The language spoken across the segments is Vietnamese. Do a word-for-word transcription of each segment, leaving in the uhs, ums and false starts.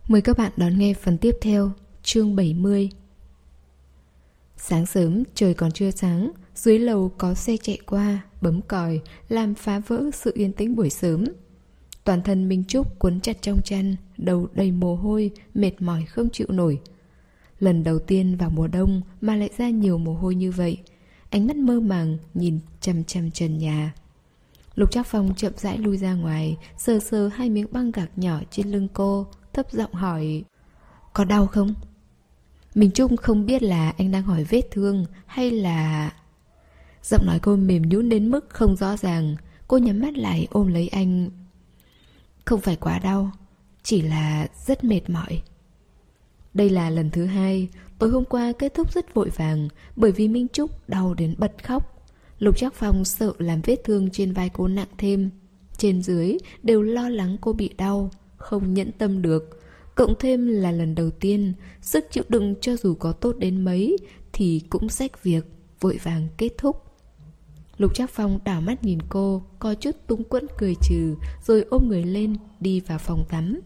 Mời các bạn đón nghe phần tiếp theo, chương bảy mươi. Sáng sớm, trời còn chưa sáng, dưới lầu có xe chạy qua, bấm còi, làm phá vỡ sự yên tĩnh buổi sớm. Toàn thân Minh Trúc cuốn chặt trong chăn, đầu đầy mồ hôi, mệt mỏi không chịu nổi. Lần đầu tiên vào mùa đông mà lại ra nhiều mồ hôi như vậy, ánh mắt mơ màng nhìn chằm chằm trần nhà. Lục Trác Phong chậm rãi lui ra ngoài, sờ sờ hai miếng băng gạc nhỏ trên lưng cô, thấp giọng hỏi: có đau không? Minh Trúc không biết là anh đang hỏi vết thương hay là... Giọng nói cô mềm nhũn đến mức không rõ ràng. Cô nhắm mắt lại ôm lấy anh. Không phải quá đau, chỉ là rất mệt mỏi. Đây là lần thứ hai. Tối hôm qua kết thúc rất vội vàng, bởi vì Minh Trúc đau đến bật khóc. Lục Trác Phong sợ làm vết thương trên vai cô nặng thêm. Trên dưới đều lo lắng cô bị đau, không nhẫn tâm được. Cộng thêm là lần đầu tiên, sức chịu đựng cho dù có tốt đến mấy thì cũng xách việc, vội vàng kết thúc. Lục Trác Phong đảo mắt nhìn cô, có chút túng quẫn cười trừ, rồi ôm người lên đi vào phòng tắm.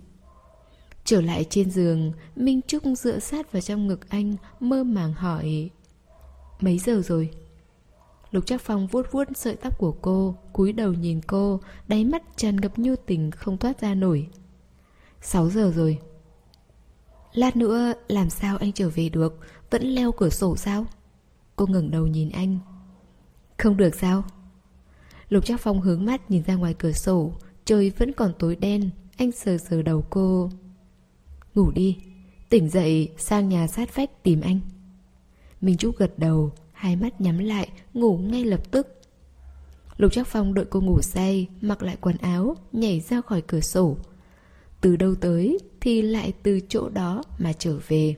Trở lại trên giường, Minh Trúc dựa sát vào trong ngực anh, mơ màng hỏi: mấy giờ rồi? Lục Trác Phong vuốt vuốt sợi tóc của cô, cúi đầu nhìn cô, đáy mắt tràn ngập nhu tình không thoát ra nổi. Sáu giờ rồi. Lát nữa làm sao anh trở về được? Vẫn leo cửa sổ sao? Cô ngẩng đầu nhìn anh. Không được sao? Lục Trác Phong hướng mắt nhìn ra ngoài cửa sổ. Trời vẫn còn tối đen. Anh sờ sờ đầu cô. Ngủ đi, tỉnh dậy sang nhà sát vách tìm anh. Minh Trúc gật đầu, hai mắt nhắm lại, ngủ ngay lập tức. Lục Trác Phong đợi cô ngủ say, mặc lại quần áo, nhảy ra khỏi cửa sổ. Từ đâu tới thì lại từ chỗ đó mà trở về.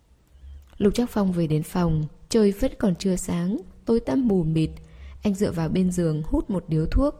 Lục Trác Phong về đến phòng, trời vẫn còn chưa sáng, tối tăm mù mịt. Anh dựa vào bên giường hút một điếu thuốc.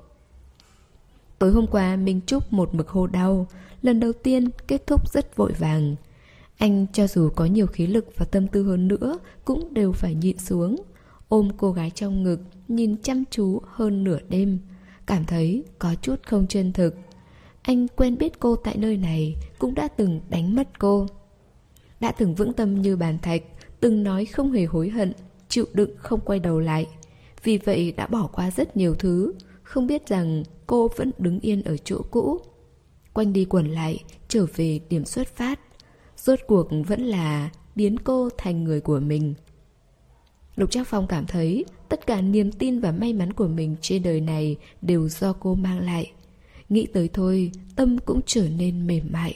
Tối hôm qua Minh Trúc một mực hô đau, lần đầu tiên kết thúc rất vội vàng. Anh cho dù có nhiều khí lực và tâm tư hơn nữa cũng đều phải nhịn xuống, ôm cô gái trong ngực, nhìn chăm chú hơn nửa đêm, cảm thấy có chút không chân thực. Anh quen biết cô tại nơi này, cũng đã từng đánh mất cô. Đã từng vững tâm như bàn thạch, từng nói không hề hối hận, chịu đựng không quay đầu lại. Vì vậy đã bỏ qua rất nhiều thứ, không biết rằng cô vẫn đứng yên ở chỗ cũ. Quanh đi quẩn lại, trở về điểm xuất phát. Rốt cuộc vẫn là biến cô thành người của mình. Lục Trác Phong cảm thấy tất cả niềm tin và may mắn của mình trên đời này đều do cô mang lại. Nghĩ tới thôi, tâm cũng trở nên mềm mại.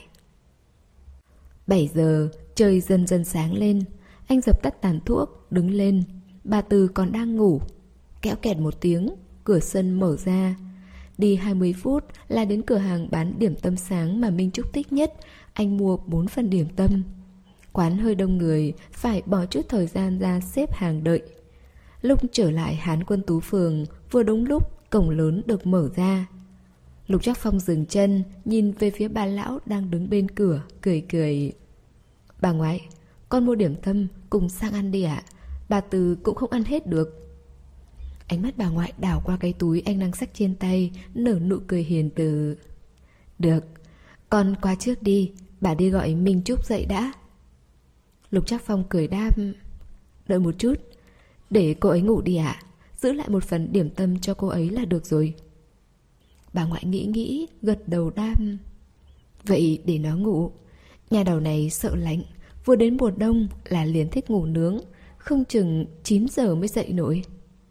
Bảy giờ, trời dần dần sáng lên. Anh dập tắt tàn thuốc, đứng lên. Bà Từ còn đang ngủ. Kéo kẹt một tiếng, cửa sân mở ra. Đi hai mươi phút là đến cửa hàng bán điểm tâm sáng mà Minh Trúc thích nhất. Anh mua bốn phần điểm tâm. Quán hơi đông người, phải bỏ chút thời gian ra xếp hàng đợi. Lúc trở lại Hán Quân Tú Phường, vừa đúng lúc cổng lớn được mở ra. Lục Trác Phong dừng chân, nhìn về phía bà lão đang đứng bên cửa, cười cười. Bà ngoại, con mua điểm tâm cùng sang ăn đi ạ. Bà Từ cũng không ăn hết được. Ánh mắt bà ngoại đảo qua cái túi anh đang xách trên tay, nở nụ cười hiền từ. Được, con qua trước đi, bà đi gọi Minh Trúc dậy đã. Lục Trác Phong cười đáp. Đợi một chút, để cô ấy ngủ đi ạ. Giữ lại một phần điểm tâm cho cô ấy là được rồi. Bà ngoại nghĩ nghĩ, gật đầu đáp. Vậy để nó ngủ. Nhà đầu này sợ lạnh, vừa đến mùa đông là liền thích ngủ nướng, không chừng chín giờ mới dậy nổi.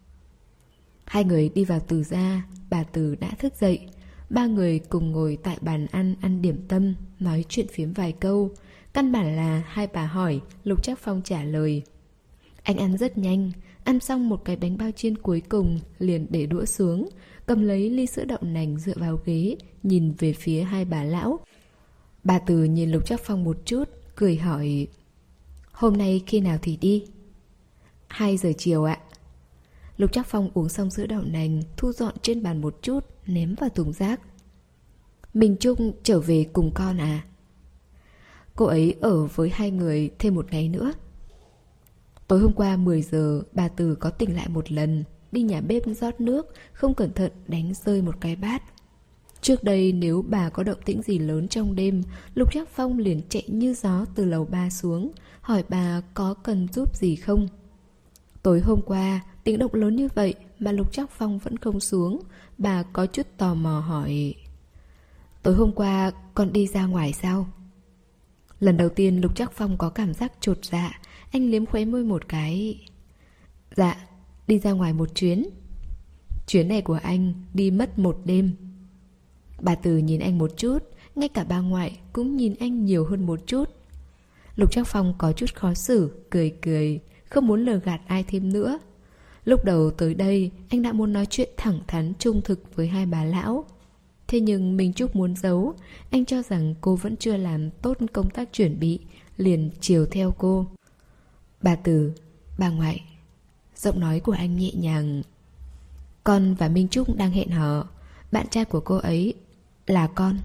Hai người đi vào Từ gia, bà Từ đã thức dậy. Ba người cùng ngồi tại bàn ăn ăn điểm tâm, nói chuyện phiếm vài câu. Căn bản là hai bà hỏi, Lục Trác Phong trả lời. Anh ăn rất nhanh, ăn xong một cái bánh bao chiên cuối cùng, liền để đũa xuống, cầm lấy ly sữa đậu nành dựa vào ghế, nhìn về phía hai bà lão. Bà Từ nhìn Lục Trác Phong một chút, cười hỏi. Hôm nay khi nào thì đi? Hai giờ chiều ạ. Lục Trác Phong uống xong sữa đậu nành, thu dọn trên bàn một chút, ném vào thùng rác. Minh Trúc trở về cùng con à? Cô ấy ở với hai người thêm một ngày nữa. Tối hôm qua mười giờ, bà Từ có tỉnh lại một lần, đi nhà bếp rót nước, không cẩn thận đánh rơi một cái bát. Trước đây nếu bà có động tĩnh gì lớn trong đêm, Lục Trác Phong liền chạy như gió từ lầu ba xuống, hỏi bà có cần giúp gì không. Tối hôm qua, tiếng động lớn như vậy mà Lục Trác Phong vẫn không xuống, bà có chút tò mò hỏi: tối hôm qua con đi ra ngoài sao? Lần đầu tiên Lục Trác Phong có cảm giác chột dạ, anh liếm khóe môi một cái. Dạ, đi ra ngoài một chuyến. Chuyến này của anh đi mất một đêm. Bà Từ nhìn anh một chút, ngay cả bà ngoại cũng nhìn anh nhiều hơn một chút. Lục Trác Phong có chút khó xử, cười cười, không muốn lừa gạt ai thêm nữa. Lúc đầu tới đây, anh đã muốn nói chuyện thẳng thắn trung thực với hai bà lão. Thế nhưng Minh Trúc muốn giấu, anh cho rằng cô vẫn chưa làm tốt công tác chuẩn bị, liền chiều theo cô. Bà Từ, bà ngoại. Giọng nói của anh nhẹ nhàng. Con và Minh Trúc đang hẹn hò, bạn trai của cô ấy là con.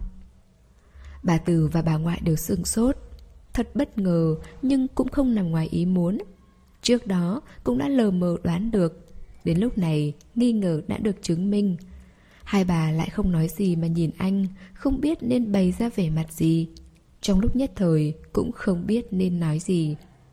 Bà Từ và bà ngoại đều sửng sốt. Thật bất ngờ, nhưng cũng không nằm ngoài ý muốn. Trước đó cũng đã lờ mờ đoán được. Đến lúc này, nghi ngờ đã được chứng minh. Hai bà lại không nói gì mà nhìn anh, không biết nên bày ra vẻ mặt gì. Trong lúc nhất thời, cũng không biết nên nói gì.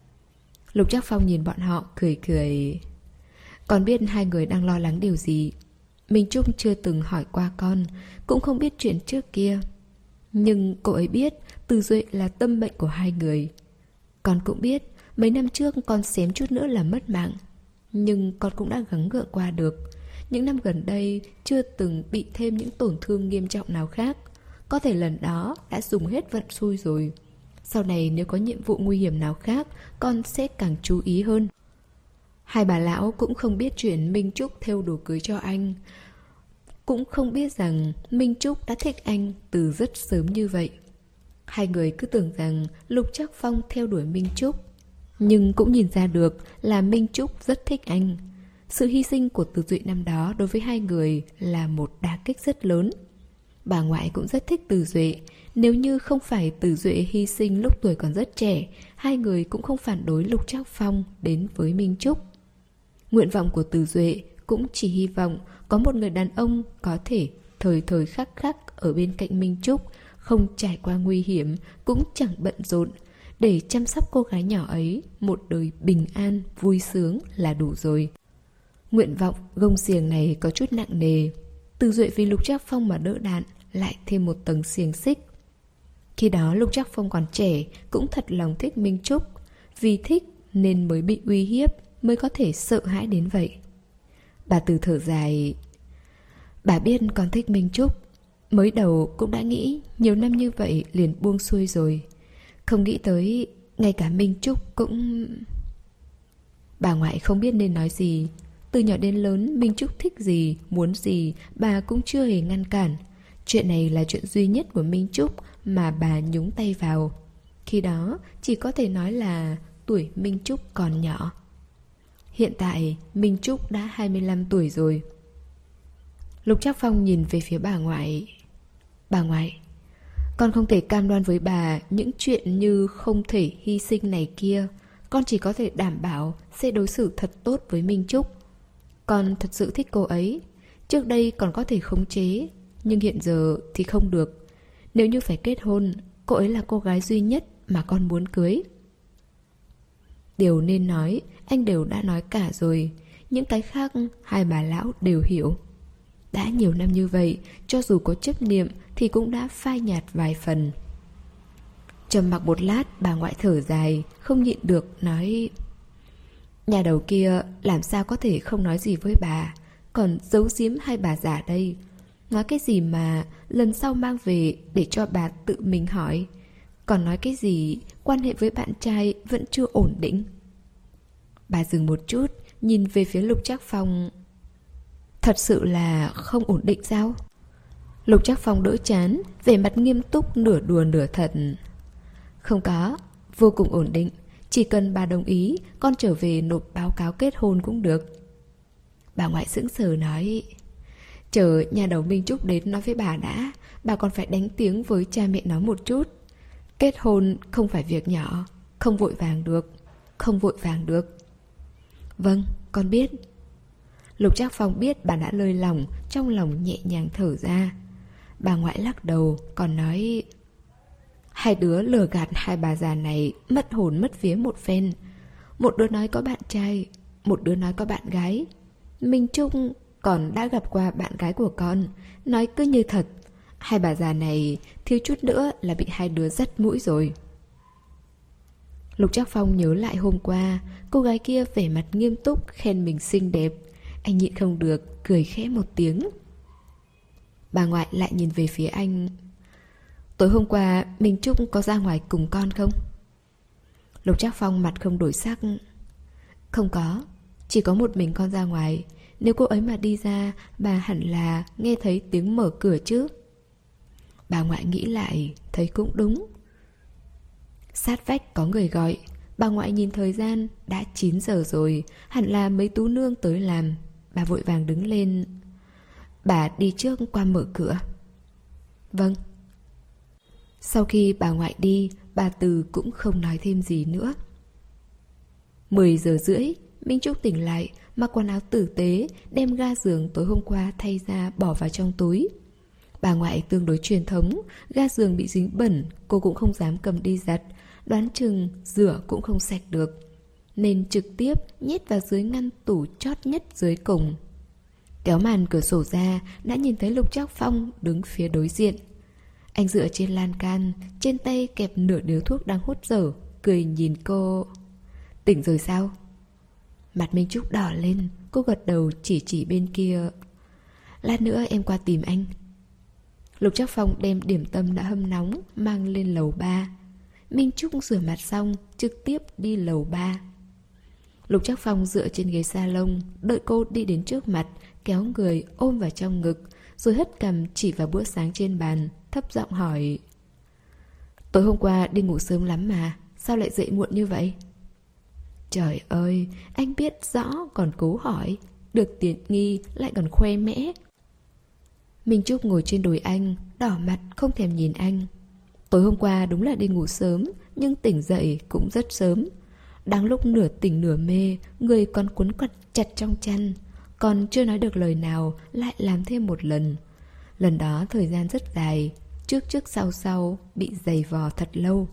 Lục Trác Phong nhìn bọn họ, cười cười. Con biết hai người đang lo lắng điều gì. Minh Trúc chưa từng hỏi qua con, cũng không biết chuyện trước kia. Nhưng cô ấy biết Từ Duệ là tâm bệnh của hai người. Con cũng biết mấy năm trước con xém chút nữa là mất mạng, nhưng con cũng đã gắng gượng qua được. Những năm gần đây chưa từng bị thêm những tổn thương nghiêm trọng nào khác. Có thể lần đó đã dùng hết vận xui rồi. Sau này nếu có nhiệm vụ nguy hiểm nào khác, con sẽ càng chú ý hơn. Hai bà lão cũng không biết chuyện Minh Trúc thêu đồ cưới cho anh, cũng không biết rằng Minh Trúc đã thích anh từ rất sớm như vậy. Hai người cứ tưởng rằng Lục Trác Phong theo đuổi Minh Trúc, nhưng cũng nhìn ra được là Minh Trúc rất thích anh. Sự hy sinh của Từ Duệ năm đó đối với hai người là một đả kích rất lớn. Bà ngoại cũng rất thích Từ Duệ. Nếu như không phải Từ Duệ hy sinh lúc tuổi còn rất trẻ, hai người cũng không phản đối Lục Trác Phong đến với Minh Trúc. Nguyện vọng của Từ Duệ cũng chỉ hy vọng có một người đàn ông có thể thời thời khắc khắc ở bên cạnh Minh Trúc, không trải qua nguy hiểm, cũng chẳng bận rộn, để chăm sóc cô gái nhỏ ấy một đời bình an, vui sướng là đủ rồi. Nguyện vọng gông xiềng này có chút nặng nề. Từ Duệ vì Lục Trác Phong mà đỡ đạn, lại thêm một tầng xiềng xích. Khi đó Lục Trác Phong còn trẻ, cũng thật lòng thích Minh Trúc. Vì thích nên mới bị uy hiếp, mới có thể sợ hãi đến vậy. Bà Từ thở dài. Bà biết con thích Minh Trúc. Mới đầu cũng đã nghĩ nhiều năm như vậy liền buông xuôi rồi. Không nghĩ tới ngay cả Minh Trúc cũng... Bà ngoại không biết nên nói gì. Từ nhỏ đến lớn, Minh Trúc thích gì, muốn gì, bà cũng chưa hề ngăn cản. Chuyện này là chuyện duy nhất của Minh Trúc mà bà nhúng tay vào. Khi đó chỉ có thể nói là tuổi Minh Trúc còn nhỏ. Hiện tại Minh Trúc đã hai mươi lăm tuổi rồi. Lục Trác Phong nhìn về phía bà ngoại. Bà ngoại, con không thể cam đoan với bà những chuyện như không thể hy sinh này kia. Con chỉ có thể đảm bảo sẽ đối xử thật tốt với Minh Trúc. Con thật sự thích cô ấy. Trước đây còn có thể khống chế, nhưng hiện giờ thì không được. Nếu như phải kết hôn, cô ấy là cô gái duy nhất mà con muốn cưới. Điều nên nói, anh đều đã nói cả rồi. Những cái khác hai bà lão đều hiểu. Đã nhiều năm như vậy, cho dù có chấp niệm thì cũng đã phai nhạt vài phần. Trầm mặc một lát, bà ngoại thở dài, không nhịn được nói: Nhà đầu kia làm sao có thể không nói gì với bà, còn giấu giếm hai bà già đây. Nói cái gì mà lần sau mang về để cho bà tự mình hỏi. Còn nói cái gì quan hệ với bạn trai vẫn chưa ổn định. Bà dừng một chút, nhìn về phía Lục Trác Phong. Thật sự là không ổn định sao? Lục Trác Phong đỡ chán, vẻ mặt nghiêm túc nửa đùa nửa thật. Không có, vô cùng ổn định. Chỉ cần bà đồng ý, con trở về nộp báo cáo kết hôn cũng được. Bà ngoại sững sờ nói: Chờ nhà đầu Minh Trúc đến nói với bà đã. Bà còn phải đánh tiếng với cha mẹ nó một chút. Kết hôn không phải việc nhỏ. Không vội vàng được. Không vội vàng được. Vâng, con biết. Lục Trác Phong biết bà đã lơi lòng, trong lòng nhẹ nhàng thở ra. Bà ngoại lắc đầu, còn nói: Hai đứa lừa gạt hai bà già này mất hồn mất vía một phen. Một đứa nói có bạn trai, một đứa nói có bạn gái. Minh Trúc còn đã gặp qua bạn gái của con, nói cứ như thật. Hai bà già này thiếu chút nữa là bị hai đứa dắt mũi rồi. Lục Trác Phong nhớ lại hôm qua, cô gái kia vẻ mặt nghiêm túc khen mình xinh đẹp. Anh nhịn không được, cười khẽ một tiếng. Bà ngoại lại nhìn về phía anh. Tối hôm qua Minh Trúc có ra ngoài cùng con không? Lục Trác Phong mặt không đổi sắc. Không có, chỉ có một mình con ra ngoài. Nếu cô ấy mà đi ra, bà hẳn là nghe thấy tiếng mở cửa chứ. Bà ngoại nghĩ lại, thấy cũng đúng. Sát vách có người gọi. Bà ngoại nhìn thời gian, đã chín giờ rồi, hẳn là mấy tú nương tới làm. Bà vội vàng đứng lên. Bà đi trước qua mở cửa. Vâng. Sau khi bà ngoại đi, bà Từ cũng không nói thêm gì nữa. Mười giờ rưỡi, Minh Trúc tỉnh lại, mặc quần áo tử tế, đem ga giường tối hôm qua thay ra bỏ vào trong túi. Bà ngoại tương đối truyền thống, ga giường bị dính bẩn, cô cũng không dám cầm đi giặt, đoán chừng rửa cũng không sạch được, nên trực tiếp nhét vào dưới ngăn tủ chót nhất dưới cùng. Kéo màn cửa sổ ra, đã nhìn thấy Lục Trác Phong đứng phía đối diện. Anh dựa trên lan can, trên tay kẹp nửa điếu thuốc đang hút dở, cười nhìn cô. Tỉnh rồi sao? Mặt Minh Trúc đỏ lên, cô gật đầu chỉ chỉ bên kia. Lát nữa em qua tìm anh. Lục Trác Phong đem điểm tâm đã hâm nóng mang lên lầu ba. Minh Trúc rửa mặt xong, trực tiếp đi lầu ba. Lục Trác Phong dựa trên ghế salon, đợi cô đi đến trước mặt, kéo người ôm vào trong ngực, rồi hất cằm chỉ vào bữa sáng trên bàn, thấp giọng hỏi. Tối hôm qua đi ngủ sớm lắm mà, sao lại dậy muộn như vậy? Trời ơi, anh biết rõ còn cố hỏi, được tiện nghi lại còn khoe mẽ. Minh Trúc ngồi trên đùi anh, đỏ mặt không thèm nhìn anh. Tối hôm qua đúng là đi ngủ sớm, nhưng tỉnh dậy cũng rất sớm. Đáng lúc nửa tỉnh nửa mê, người còn quấn quật chặt trong chăn, còn chưa nói được lời nào lại làm thêm một lần. Lần đó thời gian rất dài, trước trước sau sau bị giày vò thật lâu.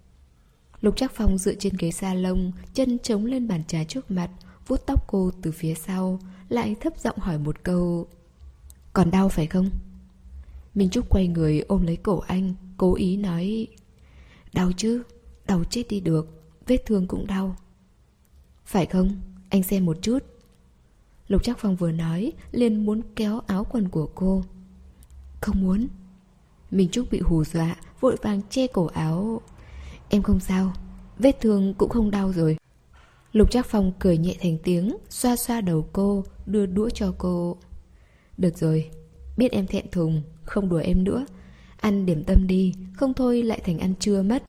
Lục Trác Phong dựa trên ghế salon, chân chống lên bàn trà trước mặt, vuốt tóc cô từ phía sau, lại thấp giọng hỏi một câu. Còn đau phải không? Minh Trúc quay người ôm lấy cổ anh, cố ý nói. Đau chứ, đau chết đi được, vết thương cũng đau. Phải không? Anh xem một chút. Lục Trác Phong vừa nói, liền muốn kéo áo quần của cô. Không muốn. Minh Trúc bị hù dọa, vội vàng che cổ áo. Em không sao, vết thương cũng không đau rồi. Lục Trác Phong cười nhẹ thành tiếng, xoa xoa đầu cô, đưa đũa cho cô. Được rồi, biết em thẹn thùng, không đùa em nữa. Ăn điểm tâm đi, không thôi lại thành ăn trưa mất.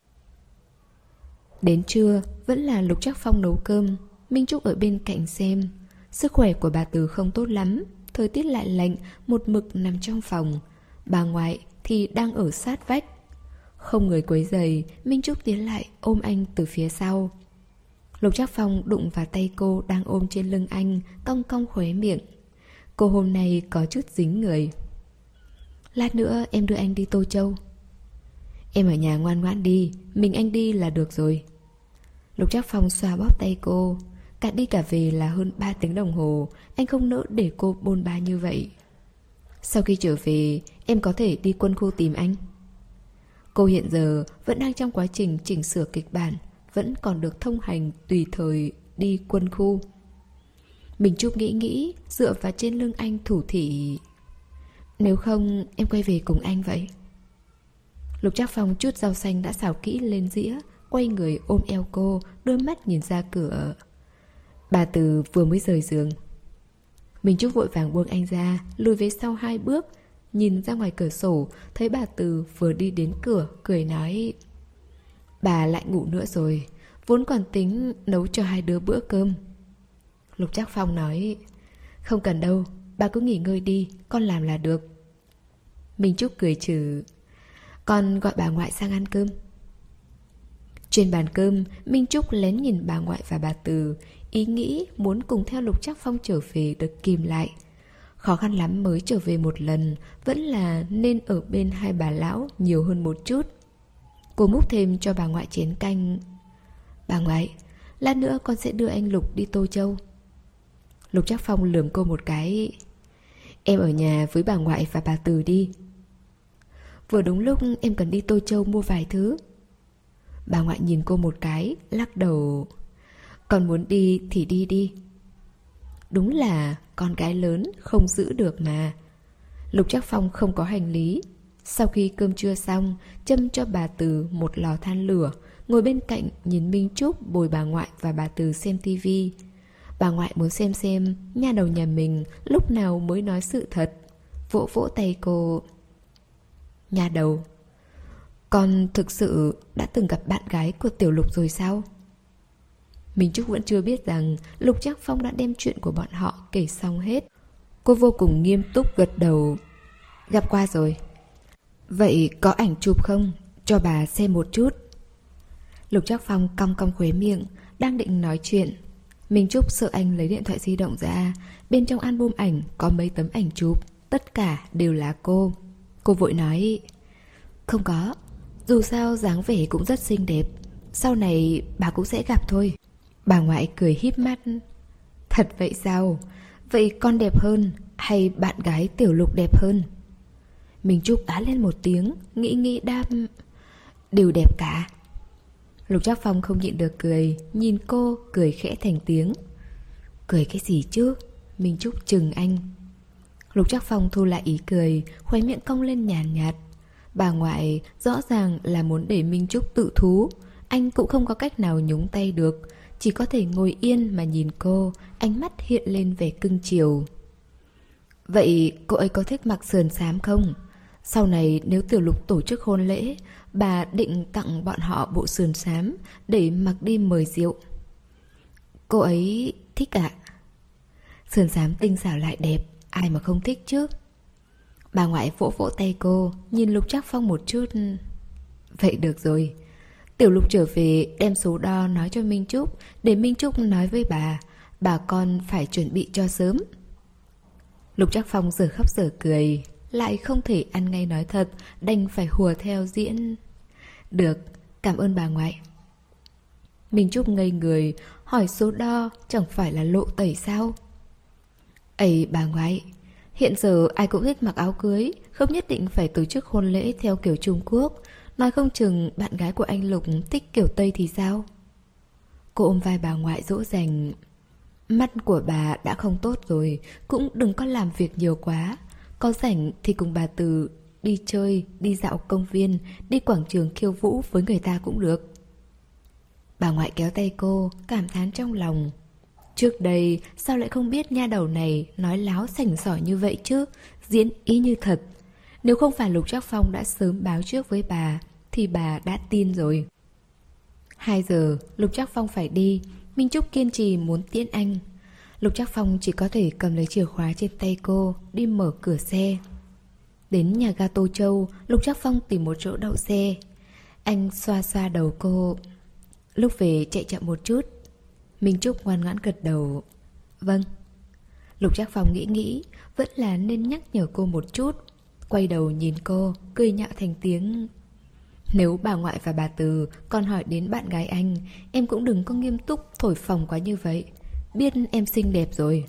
Đến trưa, vẫn là Lục Trác Phong nấu cơm. Minh Trúc ở bên cạnh xem. Sức khỏe của bà Từ không tốt lắm, thời tiết lại lạnh, một mực nằm trong phòng. Bà ngoại thì đang ở sát vách. Không người quấy rầy, Minh Trúc tiến lại ôm anh từ phía sau. Lục Trác Phong đụng vào tay cô đang ôm trên lưng anh, cong cong khóe miệng. Cô hôm nay có chút dính người. Lát nữa em đưa anh đi Tô Châu. Em ở nhà ngoan ngoãn đi, mình anh đi là được rồi. Lục Trác Phong xoa bóp tay cô. Cả đi cả về là hơn ba tiếng đồng hồ, anh không nỡ để cô bôn ba như vậy. Sau khi trở về, em có thể đi quân khu tìm anh. Cô hiện giờ vẫn đang trong quá trình chỉnh sửa kịch bản, vẫn còn được thông hành tùy thời đi quân khu. Minh Trúc nghĩ nghĩ, dựa vào trên lưng anh thủ thỉ. Nếu không, em quay về cùng anh vậy. Lục Trác Phong chút rau xanh đã xào kỹ lên dĩa, quay người ôm eo cô, đôi mắt nhìn ra cửa. Bà Từ vừa mới rời giường. Minh Trúc vội vàng buông anh ra, lùi về sau hai bước, nhìn ra ngoài cửa sổ, thấy bà Từ vừa đi đến cửa, cười nói. Bà lại ngủ nữa rồi, vốn còn tính nấu cho hai đứa bữa cơm. Lục Trác Phong nói. Không cần đâu, bà cứ nghỉ ngơi đi, con làm là được. Minh Trúc cười trừ. Con gọi bà ngoại sang ăn cơm. Trên bàn cơm, Minh Trúc lén nhìn bà ngoại và bà Từ, ý nghĩ muốn cùng theo Lục Trác Phong trở về được kìm lại. Khó khăn lắm mới trở về một lần, vẫn là nên ở bên hai bà lão nhiều hơn một chút. Cô múc thêm cho bà ngoại chén canh. Bà ngoại, lát nữa con sẽ đưa anh Lục đi Tô Châu. Lục Trác Phong lườm cô một cái. Em ở nhà với bà ngoại và bà Từ đi. Vừa đúng lúc em cần đi Tô Châu mua vài thứ. Bà ngoại nhìn cô một cái, lắc đầu. Con muốn đi thì đi đi. Đúng là con gái lớn không giữ được mà. Lục Trác Phong không có hành lý. Sau khi cơm trưa xong, châm cho bà Từ một lò than lửa, ngồi bên cạnh nhìn Minh Trúc bồi bà ngoại và bà Từ xem tivi. Bà ngoại muốn xem xem nha đầu nhà mình lúc nào mới nói sự thật. Vỗ vỗ tay cô. Nha đầu, con thực sự đã từng gặp bạn gái của Tiểu Lục rồi sao? Minh Trúc vẫn chưa biết rằng Lục Trác Phong đã đem chuyện của bọn họ kể xong hết. Cô vô cùng nghiêm túc gật đầu. Gặp qua rồi. Vậy có ảnh chụp không? Cho bà xem một chút. Lục Trác Phong cong cong khóe miệng, đang định nói chuyện. Minh Trúc sợ anh lấy điện thoại di động ra. Bên trong album ảnh có mấy tấm ảnh chụp, tất cả đều là cô. Cô vội nói. Không có, dù sao dáng vẻ cũng rất xinh đẹp. Sau này bà cũng sẽ gặp thôi. Bà ngoại cười híp mắt. Thật vậy sao? Vậy con đẹp hơn hay bạn gái Tiểu Lục đẹp hơn? Minh Trúc á lên một tiếng, nghĩ nghĩ đáp. Đều đẹp cả. Lục Trác Phong không nhịn được cười, nhìn cô cười khẽ thành tiếng. Cười cái gì chứ? Minh Trúc chừng anh. Lục Trác Phong thu lại ý cười, khóe miệng cong lên nhàn nhạt, nhạt. Bà ngoại rõ ràng là muốn để Minh Trúc tự thú. Anh cũng không có cách nào nhúng tay được, chỉ có thể ngồi yên mà nhìn cô, ánh mắt hiện lên vẻ cưng chiều. Vậy cô ấy có thích mặc sườn xám không? Sau này nếu Tiểu Lục tổ chức hôn lễ, bà định tặng bọn họ bộ sườn xám để mặc đi mời rượu. Cô ấy thích ạ. Sườn xám tinh xảo lại đẹp, ai mà không thích chứ? Bà ngoại vỗ vỗ tay cô, nhìn Lục Trác Phong một chút. Vậy được rồi. Tiểu Lục trở về đem số đo nói cho Minh Trúc, để Minh Trúc nói với bà. Bà con phải chuẩn bị cho sớm. Lục Trác Phong giờ khóc giờ cười, lại không thể ăn ngay nói thật, đành phải hùa theo diễn. Được, cảm ơn bà ngoại. Minh Trúc ngây người, hỏi số đo chẳng phải là lộ tẩy sao? Ấy bà ngoại, hiện giờ ai cũng thích mặc áo cưới, không nhất định phải tổ chức hôn lễ theo kiểu Trung Quốc. Nói không chừng bạn gái của anh Lục thích kiểu Tây thì sao? Cô ôm vai bà ngoại dỗ dành. Mắt của bà đã không tốt rồi, cũng đừng có làm việc nhiều quá. Có rảnh thì cùng bà Từ đi chơi, đi dạo công viên, đi quảng trường khiêu vũ với người ta cũng được. Bà ngoại kéo tay cô, cảm thán trong lòng. Trước đây sao lại không biết nha đầu này nói láo sành sỏi như vậy chứ, diễn ý như thật. Nếu không phải Lục Trác Phong đã sớm báo trước với bà thì bà đã tin rồi. Hai giờ Lục Trác Phong phải đi, Minh Trúc kiên trì muốn tiễn anh. Lục Trác Phong chỉ có thể cầm lấy chìa khóa trên tay cô, đi mở cửa xe. Đến nhà ga Tô Châu, Lục Trác Phong tìm một chỗ đậu xe. Anh xoa xoa đầu cô. Lúc về chạy chậm một chút. Minh Trúc ngoan ngoãn gật đầu. Vâng. Lục Trác Phong nghĩ nghĩ, vẫn là nên nhắc nhở cô một chút. Quay đầu nhìn cô, cười nhạo thành tiếng. Nếu bà ngoại và bà Từ còn hỏi đến bạn gái anh, em cũng đừng có nghiêm túc thổi phồng quá như vậy. Biết em xinh đẹp rồi.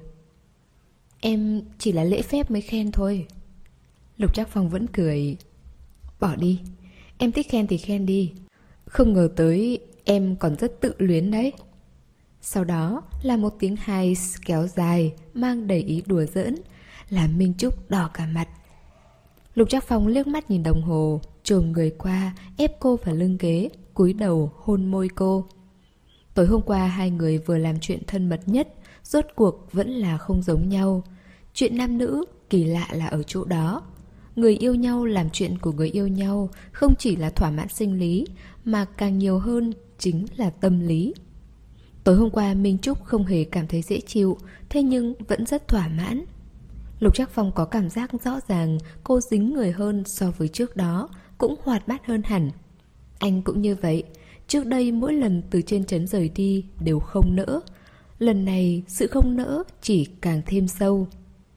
Em chỉ là lễ phép mới khen thôi. Lục Trác Phong vẫn cười. Bỏ đi, em thích khen thì khen đi. Không ngờ tới em còn rất tự luyến đấy. Sau đó là một tiếng hài kéo dài, mang đầy ý đùa giỡn, làm Minh Trúc đỏ cả mặt. Lục Trác Phong liếc mắt nhìn đồng hồ, chồm người qua, ép cô vào lưng ghế, cúi đầu hôn môi cô. Tối hôm qua hai người vừa làm chuyện thân mật nhất, rốt cuộc vẫn là không giống nhau. Chuyện nam nữ kỳ lạ là ở chỗ đó. Người yêu nhau làm chuyện của người yêu nhau không chỉ là thỏa mãn sinh lý, mà càng nhiều hơn chính là tâm lý. Tối hôm qua Minh Trúc không hề cảm thấy dễ chịu, thế nhưng vẫn rất thỏa mãn. Lục Trác Phong có cảm giác rõ ràng cô dính người hơn so với trước đó, cũng hoạt bát hơn hẳn. Anh cũng như vậy, trước đây mỗi lần từ trên trấn rời đi đều không nỡ. Lần này sự không nỡ chỉ càng thêm sâu.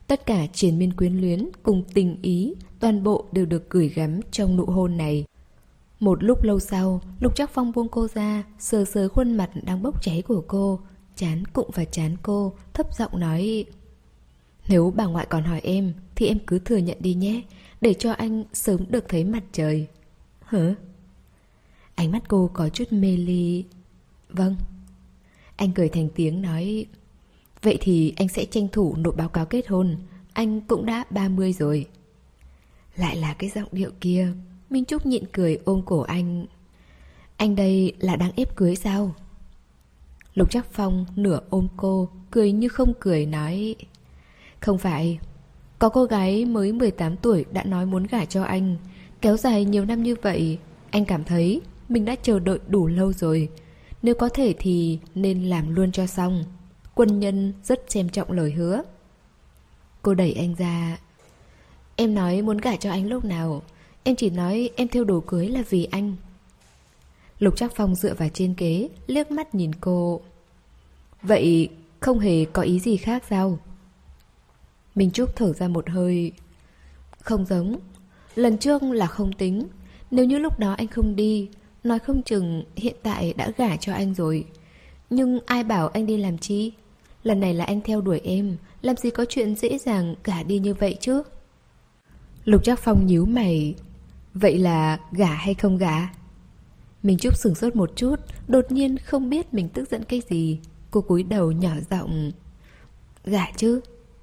Tất cả triền miên quyến luyến cùng tình ý, toàn bộ đều được gửi gắm trong nụ hôn này. Một lúc lâu sau, Lục Trác Phong buông cô ra, sờ sờ khuôn mặt đang bốc cháy của cô, trán cụng vào trán cô, thấp giọng nói: Nếu bà ngoại còn hỏi em, thì em cứ thừa nhận đi nhé, để cho anh sớm được thấy mặt trời. Hả? Ánh mắt cô có chút mê ly. Vâng. Anh cười thành tiếng nói: Vậy thì anh sẽ tranh thủ nộp báo cáo kết hôn. Anh cũng đã ba mươi rồi. Lại là cái giọng điệu kia. Minh Trúc nhịn cười ôm cổ anh. Anh đây là đang ép cưới sao? Lục Trác Phong nửa ôm cô, cười như không cười nói: Không phải. Có cô gái mới mười tám tuổi đã nói muốn gả cho anh. Kéo dài nhiều năm như vậy, anh cảm thấy mình đã chờ đợi đủ lâu rồi. Nếu có thể thì nên làm luôn cho xong. Quân nhân rất xem trọng lời hứa. Cô đẩy anh ra. Em nói muốn gả cho anh lúc nào? Em chỉ nói em thêu đồ cưới là vì anh. Lục Trác Phong dựa vào trên ghế, liếc mắt nhìn cô. Vậy không hề có ý gì khác sao? Minh Trúc thở ra một hơi. Không giống. Lần trước là không tính. Nếu như lúc đó anh không đi, nói không chừng hiện tại đã gả cho anh rồi. Nhưng ai bảo anh đi làm chi? Lần này là anh theo đuổi em, làm gì có chuyện dễ dàng gả đi như vậy chứ? Lục Trác Phong nhíu mày. Vậy là gả hay không gả? Minh Trúc sửng sốt một chút, đột nhiên không biết mình tức giận cái gì. Cô cúi đầu nhỏ giọng. Gả chứ?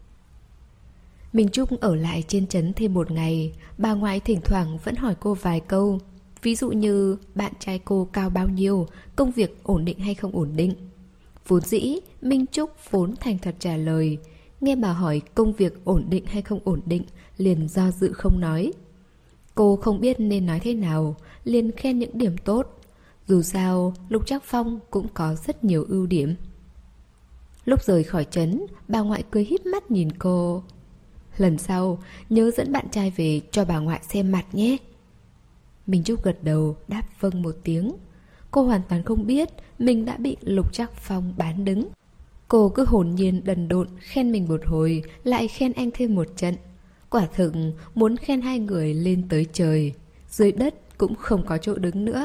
Minh Trúc ở lại trên trấn thêm một ngày. Bà ngoại thỉnh thoảng vẫn hỏi cô vài câu. Ví dụ như bạn trai cô cao bao nhiêu, công việc ổn định hay không ổn định. Vốn dĩ Minh Trúc vốn thành thật trả lời. Nghe bà hỏi công việc ổn định hay không ổn định, liền do dự không nói. Cô không biết nên nói thế nào, liền khen những điểm tốt. Dù sao Lục Trác Phong cũng có rất nhiều ưu điểm. Lúc rời khỏi trấn, bà ngoại cười híp mắt nhìn cô. Lần sau nhớ dẫn bạn trai về cho bà ngoại xem mặt nhé. Minh Trúc gật đầu đáp vâng một tiếng. Cô hoàn toàn không biết mình đã bị Lục Trác Phong bán đứng. Cô cứ hồn nhiên đần độn khen mình một hồi, lại khen anh thêm một trận. Quả thực muốn khen hai người lên tới trời, dưới đất cũng không có chỗ đứng nữa.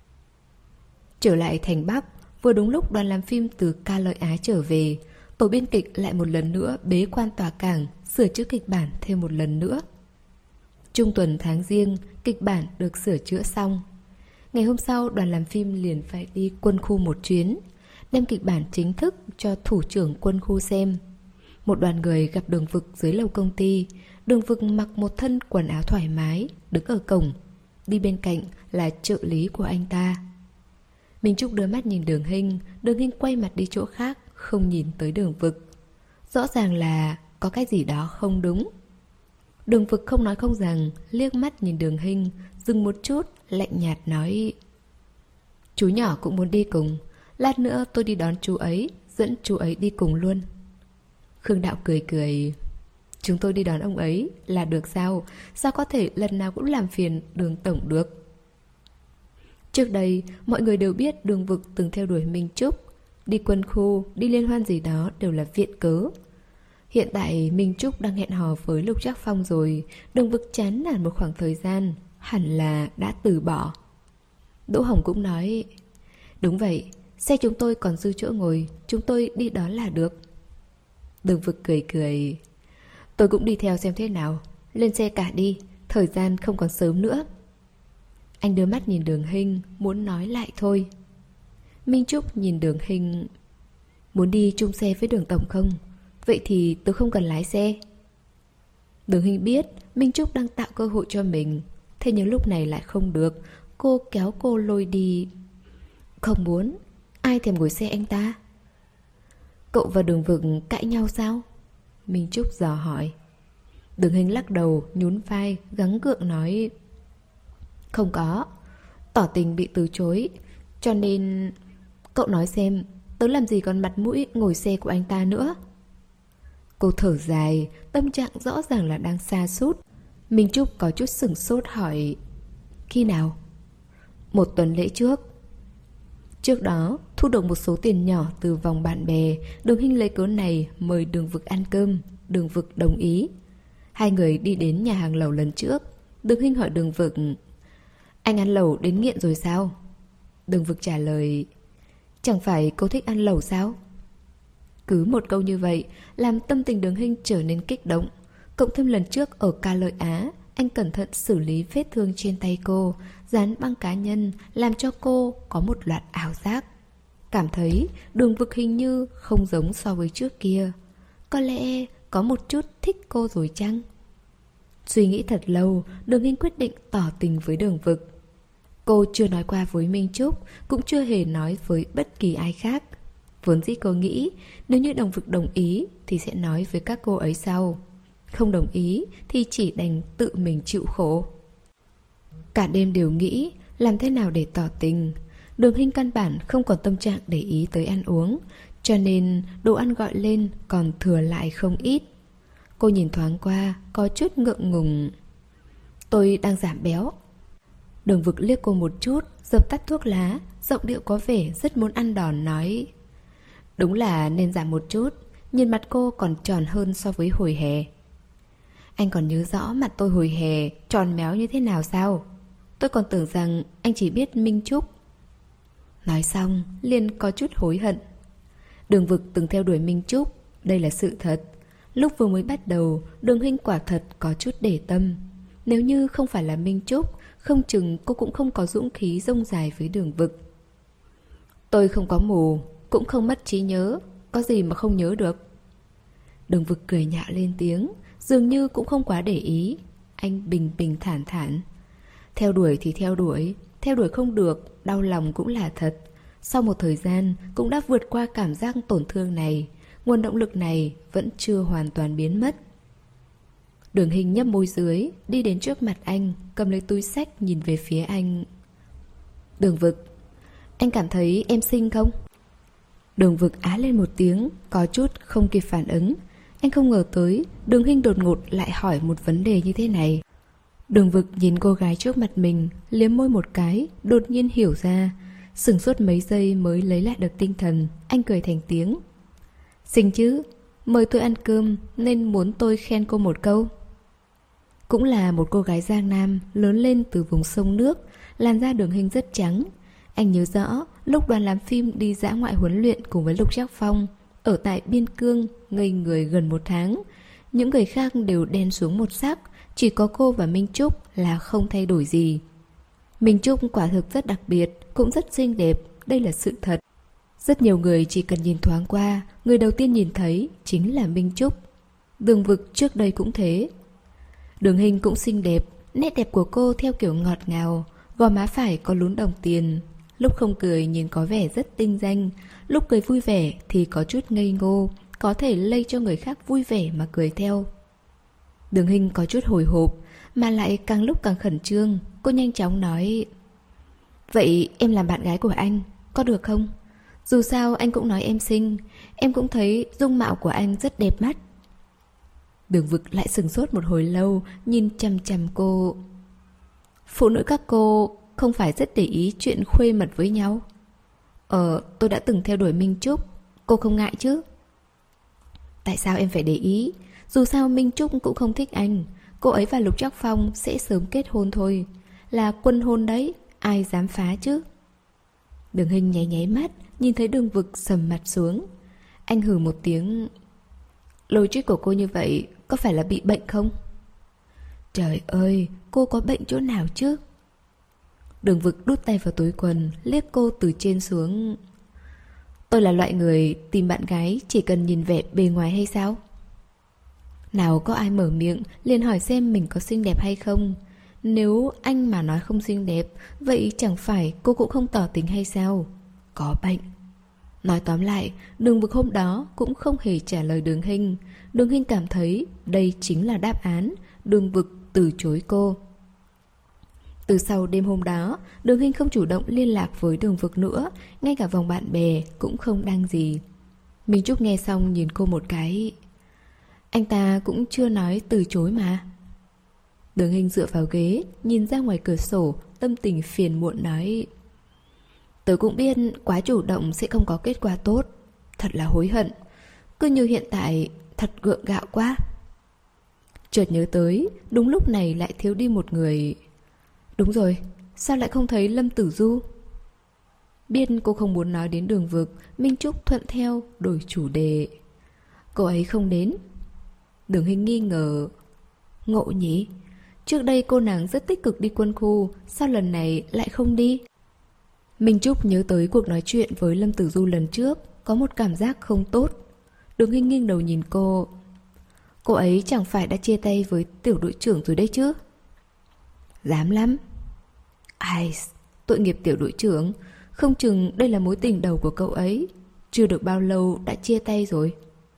Trở lại thành Bắc, vừa đúng lúc đoàn làm phim từ Ca Lợi Á trở về, tổ biên kịch lại một lần nữa bế quan tòa cảng, sửa chữa kịch bản thêm một lần nữa. Trung tuần tháng Giêng, kịch bản được sửa chữa xong. Ngày hôm sau, đoàn làm phim liền phải đi quân khu một chuyến, đem kịch bản chính thức cho thủ trưởng quân khu xem. Một đoàn người gặp Đường Vực dưới lầu công ty. Đường Vực mặc một thân quần áo thoải mái, đứng ở cổng. Đi bên cạnh là trợ lý của anh ta. Minh Trúc đưa mắt nhìn Đường Hinh. Đường Hinh quay mặt đi chỗ khác, không nhìn tới Đường Vực. Rõ ràng là có cái gì đó không đúng. Đường Vực không nói không rằng, liếc mắt nhìn Đường Hinh, dừng một chút, lạnh nhạt nói: Chú nhỏ cũng muốn đi cùng. Lát nữa tôi đi đón chú ấy, dẫn chú ấy đi cùng luôn. Khương Đạo cười cười. Chúng tôi đi đón ông ấy là được sao? Sao có thể lần nào cũng làm phiền Đường tổng được? Trước đây, mọi người đều biết Đường Vực từng theo đuổi Minh Trúc. Đi quân khu, đi liên hoan gì đó đều là viện cớ. Hiện tại Minh Trúc đang hẹn hò với Lục Trác Phong rồi. Đường Vực chán nản một khoảng thời gian, hẳn là đã từ bỏ. Đỗ Hồng cũng nói: Đúng vậy, xe chúng tôi còn dư chỗ ngồi, chúng tôi đi đón là được. Đường Vực cười cười. Tôi cũng đi theo xem thế nào. Lên xe cả đi, thời gian không còn sớm nữa. Anh đưa mắt nhìn Đường Hinh, muốn nói lại thôi. Minh Trúc nhìn Đường Hinh. Muốn đi chung xe với Đường tổng không? Vậy thì tôi không cần lái xe. Đường Hinh biết Minh Trúc đang tạo cơ hội cho mình, thế nhưng lúc này lại không được. Cô kéo cô lôi đi. Không muốn. Ai thèm ngồi xe anh ta? Cậu và Đường Vực cãi nhau sao? Minh Trúc dò hỏi. Đường Hinh lắc đầu, nhún vai, gắng gượng nói: Không có. Tỏ tình bị từ chối. Cho nên... Cậu nói xem, tớ làm gì còn mặt mũi ngồi xe của anh ta nữa? Cô thở dài, tâm trạng rõ ràng là đang sa sút. Minh Trúc có chút sửng sốt hỏi: Khi nào? Một tuần lễ trước. Trước đó, thu được một số tiền nhỏ từ vòng bạn bè. Đường Hinh lấy cớ này mời Đường Vực ăn cơm. Đường Vực đồng ý. Hai người đi đến nhà hàng lẩu lần trước. Đường Hinh hỏi Đường Vực: Anh ăn lẩu đến nghiện rồi sao? Đường Vực trả lời: Chẳng phải cô thích ăn lẩu sao? Cứ một câu như vậy làm tâm tình Đường Hinh trở nên kích động. Cộng thêm lần trước ở Ca Lợi Á, anh cẩn thận xử lý vết thương trên tay cô, dán băng cá nhân, làm cho cô có một loạt ảo giác. Cảm thấy Đường Vực hình như không giống so với trước kia. Có lẽ có một chút thích cô rồi chăng? Suy nghĩ thật lâu, Đường Hinh quyết định tỏ tình với Đường Vực. Cô chưa nói qua với Minh Trúc, cũng chưa hề nói với bất kỳ ai khác. Vốn dĩ cô nghĩ nếu như Đường Vực đồng ý thì sẽ nói với các cô ấy sau. Không đồng ý thì chỉ đành tự mình chịu khổ. Cả đêm đều nghĩ làm thế nào để tỏ tình. Đường Hinh căn bản không còn tâm trạng để ý tới ăn uống, cho nên đồ ăn gọi lên còn thừa lại không ít. Cô nhìn thoáng qua, có chút ngượng ngùng. Tôi đang giảm béo. Đường Vực liếc cô một chút, dập tắt thuốc lá, giọng điệu có vẻ rất muốn ăn đòn nói: Đúng là nên giảm một chút. Nhìn mặt cô còn tròn hơn so với hồi hè. Anh còn nhớ rõ mặt tôi hồi hè tròn méo như thế nào sao? Tôi còn tưởng rằng anh chỉ biết Minh Trúc. Nói xong liền có chút hối hận. Đường Vực từng theo đuổi Minh Trúc, đây là sự thật. Lúc vừa mới bắt đầu, Đường Hinh quả thật có chút để tâm. Nếu như không phải là Minh Trúc, không chừng cô cũng không có dũng khí dông dài với Đường Vực. Tôi không có mù, cũng không mất trí nhớ, có gì mà không nhớ được. Đường Vực cười nhạo lên tiếng, dường như cũng không quá để ý. Anh bình bình thản thản. Theo đuổi thì theo đuổi, theo đuổi không được, đau lòng cũng là thật. Sau một thời gian cũng đã vượt qua cảm giác tổn thương này. Nguồn động lực này vẫn chưa hoàn toàn biến mất. Đường Hinh nhấp môi dưới, đi đến trước mặt anh, cầm lấy túi xách nhìn về phía anh. Đường Vực, anh cảm thấy em xinh không? Đường Vực á lên một tiếng, có chút không kịp phản ứng. Anh không ngờ tới Đường Hinh đột ngột lại hỏi một vấn đề như thế này. Đường Vực nhìn cô gái trước mặt mình, liếm môi một cái, đột nhiên hiểu ra. Sửng sốt mấy giây mới lấy lại được tinh thần. Anh cười thành tiếng. Xinh chứ, mời tôi ăn cơm nên muốn tôi khen cô một câu. Cũng là một cô gái Giang Nam, lớn lên từ vùng sông nước, làn da Đường Hinh rất trắng. Anh nhớ rõ lúc đoàn làm phim đi dã ngoại huấn luyện cùng với Lục Trác Phong ở tại Biên Cương, ngây người gần một tháng. Những người khác đều đen xuống một sắc, chỉ có cô và Minh Trúc là không thay đổi gì. Minh Trúc quả thực rất đặc biệt, cũng rất xinh đẹp, đây là sự thật. Rất nhiều người chỉ cần nhìn thoáng qua, người đầu tiên nhìn thấy chính là Minh Trúc. Đường Vực trước đây cũng thế. Đường Hinh cũng xinh đẹp, nét đẹp của cô theo kiểu ngọt ngào, gò má phải có lún đồng tiền. Lúc không cười nhìn có vẻ rất tinh danh, lúc cười vui vẻ thì có chút ngây ngô, có thể lây cho người khác vui vẻ mà cười theo. Đường Hinh có chút hồi hộp, mà lại càng lúc càng khẩn trương. Cô nhanh chóng nói: Vậy em làm bạn gái của anh, có được không? Dù sao anh cũng nói em xinh, em cũng thấy dung mạo của anh rất đẹp mắt. Đường Vực lại sừng sốt một hồi lâu, nhìn chằm chằm cô. Phụ nữ các cô không phải rất để ý chuyện khuê mật với nhau? Ờ, tôi đã từng theo đuổi Minh Trúc, cô không ngại chứ? Tại sao em phải để ý? Dù sao Minh Trúc cũng không thích anh. Cô ấy và Lục Trác Phong sẽ sớm kết hôn thôi. Là quân hôn đấy, ai dám phá chứ? Đường Hinh nháy nháy mắt, nhìn thấy Đường Vực sầm mặt xuống. Anh hừ một tiếng. Logic của cô như vậy có phải là bị bệnh không? Trời ơi, cô có bệnh chỗ nào chứ? Đường Vực đút tay vào túi quần, liếc cô từ trên xuống. Tôi là loại người tìm bạn gái chỉ cần nhìn vẻ bề ngoài hay sao? Nào có ai mở miệng liền hỏi xem mình có xinh đẹp hay không. Nếu anh mà nói không xinh đẹp, vậy chẳng phải cô cũng không tỏ tình hay sao? Có bệnh. Nói tóm lại, Đường Vực hôm đó cũng không hề trả lời Đường Hinh. Đường Hinh cảm thấy đây chính là đáp án. Đường Vực từ chối cô. Từ sau đêm hôm đó, Đường Hinh không chủ động liên lạc với Đường Vực nữa, ngay cả vòng bạn bè cũng không đăng gì. Minh Trúc nghe xong nhìn cô một cái. Anh ta cũng chưa nói từ chối mà. Đường Hinh dựa vào ghế, nhìn ra ngoài cửa sổ, tâm tình phiền muộn nói. Tớ cũng biết quá chủ động sẽ không có kết quả tốt. Thật là hối hận. Cứ như hiện tại, thật gượng gạo quá. Chợt nhớ tới, đúng lúc này lại thiếu đi một người. Đúng rồi, sao lại không thấy Lâm Tử Du? Biết cô không muốn nói đến Đường Vực, Minh Trúc thuận theo, đổi chủ đề. Cô ấy không đến. Đường Hình nghi ngờ. Ngộ nhỉ? Trước đây cô nàng rất tích cực đi quân khu, sao lần này lại không đi? Minh Trúc nhớ tới cuộc nói chuyện với Lâm Tử Du lần trước, có một cảm giác không tốt. Đường Hình nghiêng đầu nhìn cô. Cô ấy chẳng phải đã chia tay với tiểu đội trưởng rồi đấy chứ? Dám lắm. Ai, tội nghiệp tiểu đội trưởng. Không chừng đây là mối tình đầu của cậu ấy. Chưa được bao lâu đã chia tay rồi.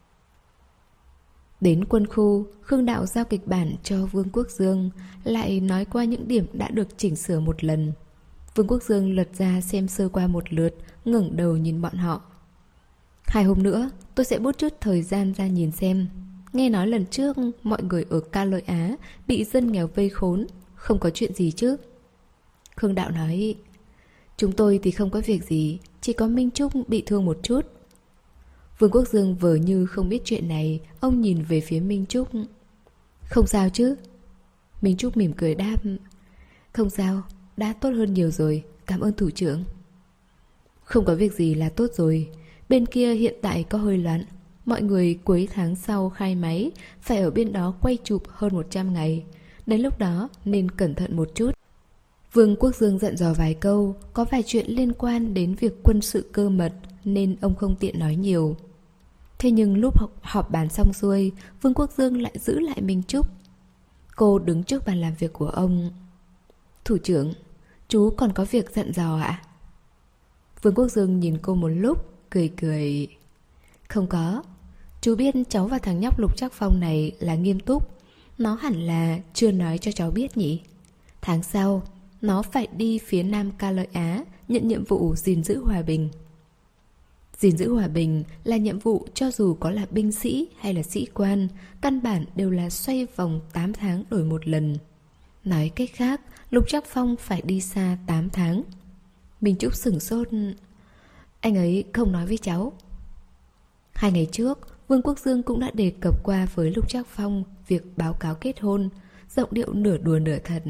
Đến quân khu, Khương Đạo giao kịch bản cho Vương Quốc Dương, lại nói qua những điểm đã được chỉnh sửa một lần. Vương Quốc Dương lật ra xem sơ qua một lượt, ngẩng đầu nhìn bọn họ. Hai hôm nữa, tôi sẽ bút chút thời gian ra nhìn xem. Nghe nói lần trước mọi người ở Ca Lợi Á bị dân nghèo vây khốn, không có chuyện gì chứ? Khương Đạo nói, chúng tôi thì không có việc gì, chỉ có Minh Trúc bị thương một chút. Vương Quốc Dương vờ như không biết chuyện này, ông nhìn về phía Minh Trúc. Không sao chứ? Minh Trúc mỉm cười đáp, không sao, đã tốt hơn nhiều rồi, cảm ơn thủ trưởng. Không có việc gì là tốt rồi. Bên kia hiện tại có hơi loạn. Mọi người cuối tháng sau khai máy phải ở bên đó quay chụp hơn một trăm ngày. Đến lúc đó nên cẩn thận một chút. Vương Quốc Dương dặn dò vài câu, có vài chuyện liên quan đến việc quân sự cơ mật nên ông không tiện nói nhiều. Thế nhưng lúc họp bàn xong xuôi, Vương Quốc Dương lại giữ lại Minh Trúc. Cô đứng trước bàn làm việc của ông. Thủ trưởng, chú còn có việc dặn dò ạ? Vương Quốc Dương nhìn cô một lúc, cười cười. Không có. Chú biết cháu và thằng nhóc Lục Trác Phong này là nghiêm túc. Nó hẳn là chưa nói cho cháu biết nhỉ? Tháng sau, nó phải đi phía Nam Ca Lợi Á nhận nhiệm vụ gìn giữ hòa bình. Gìn giữ hòa bình là nhiệm vụ cho dù có là binh sĩ hay là sĩ quan, căn bản đều là xoay vòng tám tháng đổi một lần. Nói cách khác, Lục Trác Phong phải đi xa tám tháng. Minh Trúc sửng sốt. Anh ấy không nói với cháu. Hai ngày trước, Vương Quốc Dương cũng đã đề cập qua với Lục Trác Phong việc báo cáo kết hôn, giọng điệu nửa đùa nửa thật.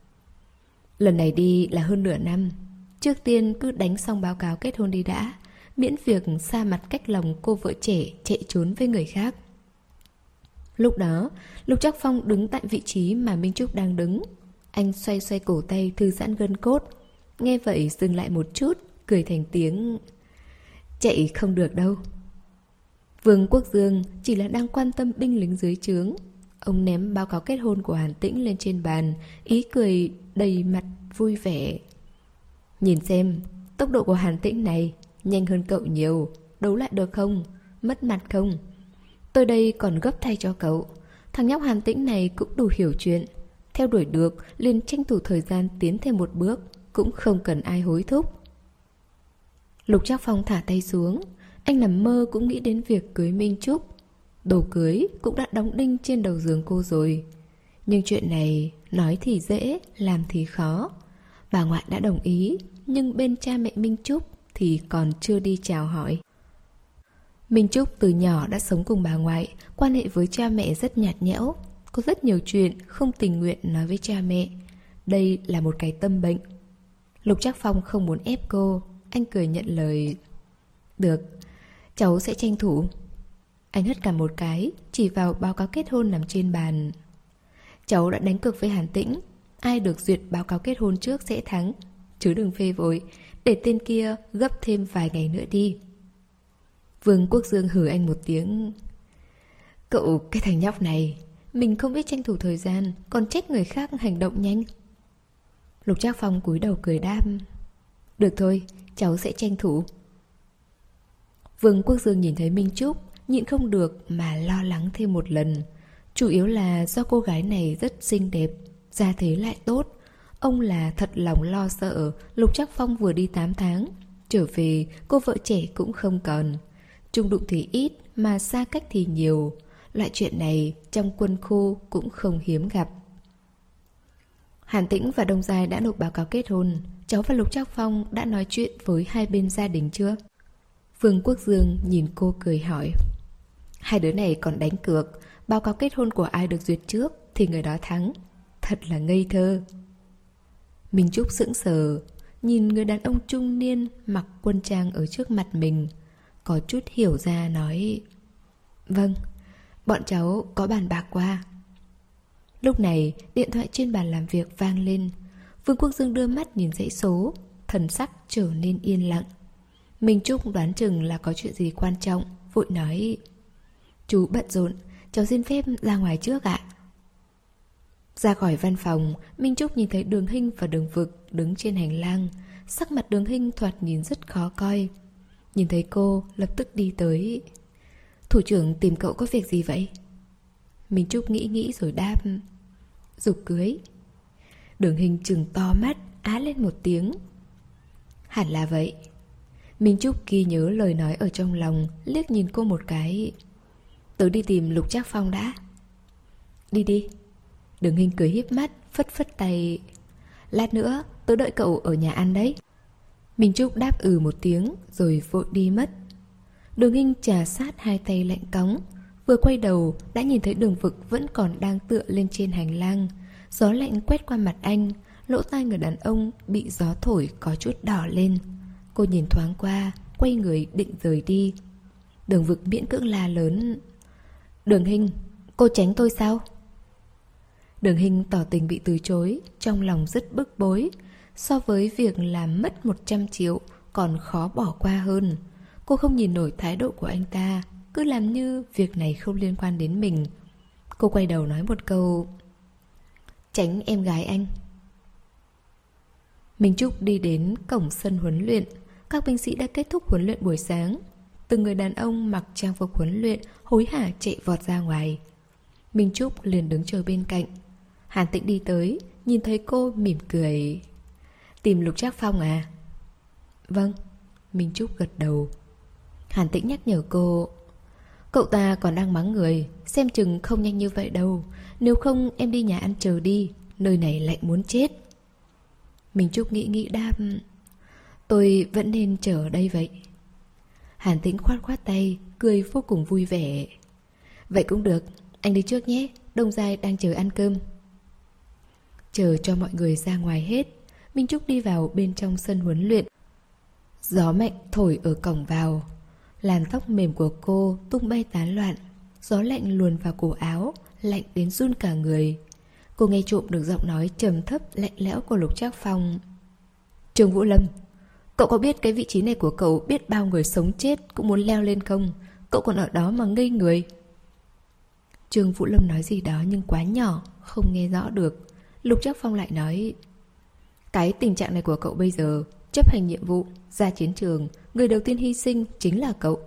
Lần này đi là hơn nửa năm. Trước tiên cứ đánh xong báo cáo kết hôn đi đã, miễn việc xa mặt cách lòng cô vợ trẻ chạy trốn với người khác. Lúc đó, Lục Trác Phong đứng tại vị trí mà Minh Trúc đang đứng. Anh xoay xoay cổ tay thư giãn gân cốt. Nghe vậy dừng lại một chút, cười thành tiếng. Chạy không được đâu. Vương Quốc Dương chỉ là đang quan tâm binh lính dưới trướng. Ông ném báo cáo kết hôn của Hàn Tĩnh lên trên bàn, ý cười đầy mặt vui vẻ. Nhìn xem, tốc độ của Hàn Tĩnh này nhanh hơn cậu nhiều. Đấu lại được không? Mất mặt không? Tôi đây còn gấp thay cho cậu. Thằng nhóc Hàn Tĩnh này cũng đủ hiểu chuyện. Theo đuổi được, liền tranh thủ thời gian tiến thêm một bước, cũng không cần ai hối thúc. Lục Trác Phong thả tay xuống. Anh nằm mơ cũng nghĩ đến việc cưới Minh Trúc. Đồ cưới cũng đã đóng đinh trên đầu giường cô rồi. Nhưng chuyện này nói thì dễ, làm thì khó. Bà ngoại đã đồng ý, nhưng bên cha mẹ Minh Trúc thì còn chưa đi chào hỏi. Minh Trúc từ nhỏ đã sống cùng bà ngoại, quan hệ với cha mẹ rất nhạt nhẽo. Có rất nhiều chuyện không tình nguyện nói với cha mẹ. Đây là một cái tâm bệnh. Lục Trác Phong không muốn ép cô. Anh cười nhận lời. Được, cháu sẽ tranh thủ. Anh hất cằm một cái, chỉ vào báo cáo kết hôn nằm trên bàn. Cháu đã đánh cược với Hàn Tĩnh, ai được duyệt báo cáo kết hôn trước sẽ thắng. Chứ đừng phê vội, để tên kia gấp thêm vài ngày nữa đi. Vương Quốc Dương hử anh một tiếng. Cậu cái thằng nhóc này, mình không biết tranh thủ thời gian, còn trách người khác hành động nhanh. Lục Trác Phong cúi đầu cười đáp. Được thôi, cháu sẽ tranh thủ. Vương Quốc Dương nhìn thấy Minh Trúc, nhịn không được mà lo lắng thêm một lần. Chủ yếu là do cô gái này rất xinh đẹp, gia thế lại tốt. Ông là thật lòng lo sợ Lục Trác Phong vừa đi tám tháng, trở về cô vợ trẻ cũng không còn. Chung đụng thì ít mà xa cách thì nhiều. Loại chuyện này trong quân khu cũng không hiếm gặp. Hàn Tĩnh và Đông Giai đã nộp báo cáo kết hôn. Cháu và Lục Trác Phong đã nói chuyện với hai bên gia đình chưa? Vương Quốc Dương nhìn cô cười hỏi. Hai đứa này còn đánh cược, báo cáo kết hôn của ai được duyệt trước thì người đó thắng. Thật là ngây thơ. Minh Trúc sững sờ, nhìn người đàn ông trung niên mặc quân trang ở trước mặt mình, có chút hiểu ra nói: Vâng, bọn cháu có bàn bạc qua. Lúc này điện thoại trên bàn làm việc vang lên. Vương Quốc Dương đưa mắt nhìn dãy số, thần sắc trở nên yên lặng. Minh Trúc đoán chừng là có chuyện gì quan trọng, vội nói: Chú bận rộn, cháu xin phép ra ngoài trước ạ. Ra khỏi văn phòng, Minh Trúc nhìn thấy Đường Hinh và Đường Vực đứng trên hành lang. Sắc mặt Đường Hinh thoạt nhìn rất khó coi. Nhìn thấy cô, lập tức đi tới: Thủ trưởng tìm cậu có việc gì vậy? Minh Trúc nghĩ nghĩ rồi đáp: Giục cưới. Đường Hinh trừng to mắt, á lên một tiếng. Hẳn là vậy. Minh Trúc ghi nhớ lời nói ở trong lòng, liếc nhìn cô một cái. Tớ đi tìm Lục Trác Phong đã. Đi đi. Đường Hinh cười híp mắt, phất phất tay. Lát nữa tớ đợi cậu ở nhà ăn đấy. Minh Trúc đáp ừ một tiếng rồi vội đi mất. Đường Hinh trà sát hai tay lạnh cóng, vừa quay đầu đã nhìn thấy Đường Vực vẫn còn đang tựa lên trên hành lang. Gió lạnh quét qua mặt anh, lỗ tai người đàn ông bị gió thổi có chút đỏ lên. Cô nhìn thoáng qua, quay người định rời đi. Đường Vực miễn cưỡng la lớn: Đường Hinh, cô tránh tôi sao? Đường Hinh tỏ tình bị từ chối, trong lòng rất bức bối. So với việc làm mất một trăm triệu còn khó bỏ qua hơn. Cô không nhìn nổi thái độ của anh ta, cứ làm như việc này không liên quan đến mình. Cô quay đầu nói một câu: Tránh em gái anh. Minh Trúc đi đến cổng sân huấn luyện. Các binh sĩ đã kết thúc huấn luyện buổi sáng. Từng người đàn ông mặc trang phục huấn luyện hối hả chạy vọt ra ngoài. Minh Trúc liền đứng chờ bên cạnh. Hàn Tĩnh đi tới, nhìn thấy cô mỉm cười: Tìm Lục Trác Phong à? Vâng. Minh Trúc gật đầu. Hàn Tĩnh nhắc nhở cô: Cậu ta còn đang mắng người, xem chừng không nhanh như vậy đâu. Nếu không em đi nhà ăn chờ đi, nơi này lạnh muốn chết. Minh Trúc nghĩ nghĩ đáp: Tôi vẫn nên chờ ở đây vậy. Hàn Tĩnh khoát khoát tay, cười vô cùng vui vẻ. Vậy cũng được, anh đi trước nhé, Đông Giai đang chờ ăn cơm. Chờ cho mọi người ra ngoài hết, Minh Trúc đi vào bên trong sân huấn luyện. Gió mạnh thổi ở cổng vào, làn tóc mềm của cô tung bay tán loạn. Gió lạnh luồn vào cổ áo, lạnh đến run cả người. Cô nghe trộm được giọng nói trầm thấp lạnh lẽo của Lục Trác Phong. Trương Vũ Lâm, cậu có biết cái vị trí này của cậu biết bao người sống chết cũng muốn leo lên không? Cậu còn ở đó mà ngây người. Trương Vũ Lâm nói gì đó nhưng quá nhỏ, không nghe rõ được. Lục Trác Phong lại nói: Cái tình trạng này của cậu bây giờ, chấp hành nhiệm vụ, ra chiến trường, người đầu tiên hy sinh chính là cậu.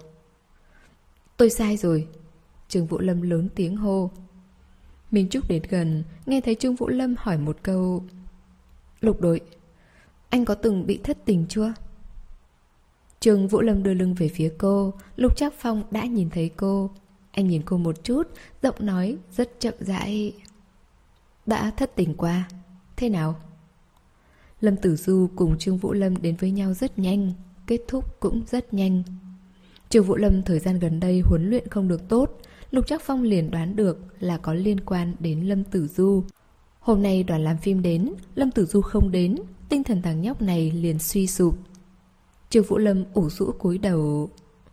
Tôi sai rồi. Trương Vũ Lâm lớn tiếng hô. Minh Trúc đến gần, nghe thấy Trương Vũ Lâm hỏi một câu: Lục đội, anh có từng bị thất tình chưa? Trương Vũ Lâm đưa lưng về phía cô. Lục Trác Phong đã nhìn thấy cô. Anh nhìn cô một chút, giọng nói rất chậm rãi: Đã thất tình qua. Thế nào? Lâm Tử Du cùng Trương Vũ Lâm đến với nhau rất nhanh, kết thúc cũng rất nhanh. Trương Vũ Lâm thời gian gần đây huấn luyện không được tốt, Lục Trác Phong liền đoán được là có liên quan đến Lâm Tử Du. Hôm nay đoàn làm phim đến, Lâm Tử Du không đến, tinh thần thằng nhóc này liền suy sụp. Trương Vũ Lâm ủ rũ cúi đầu: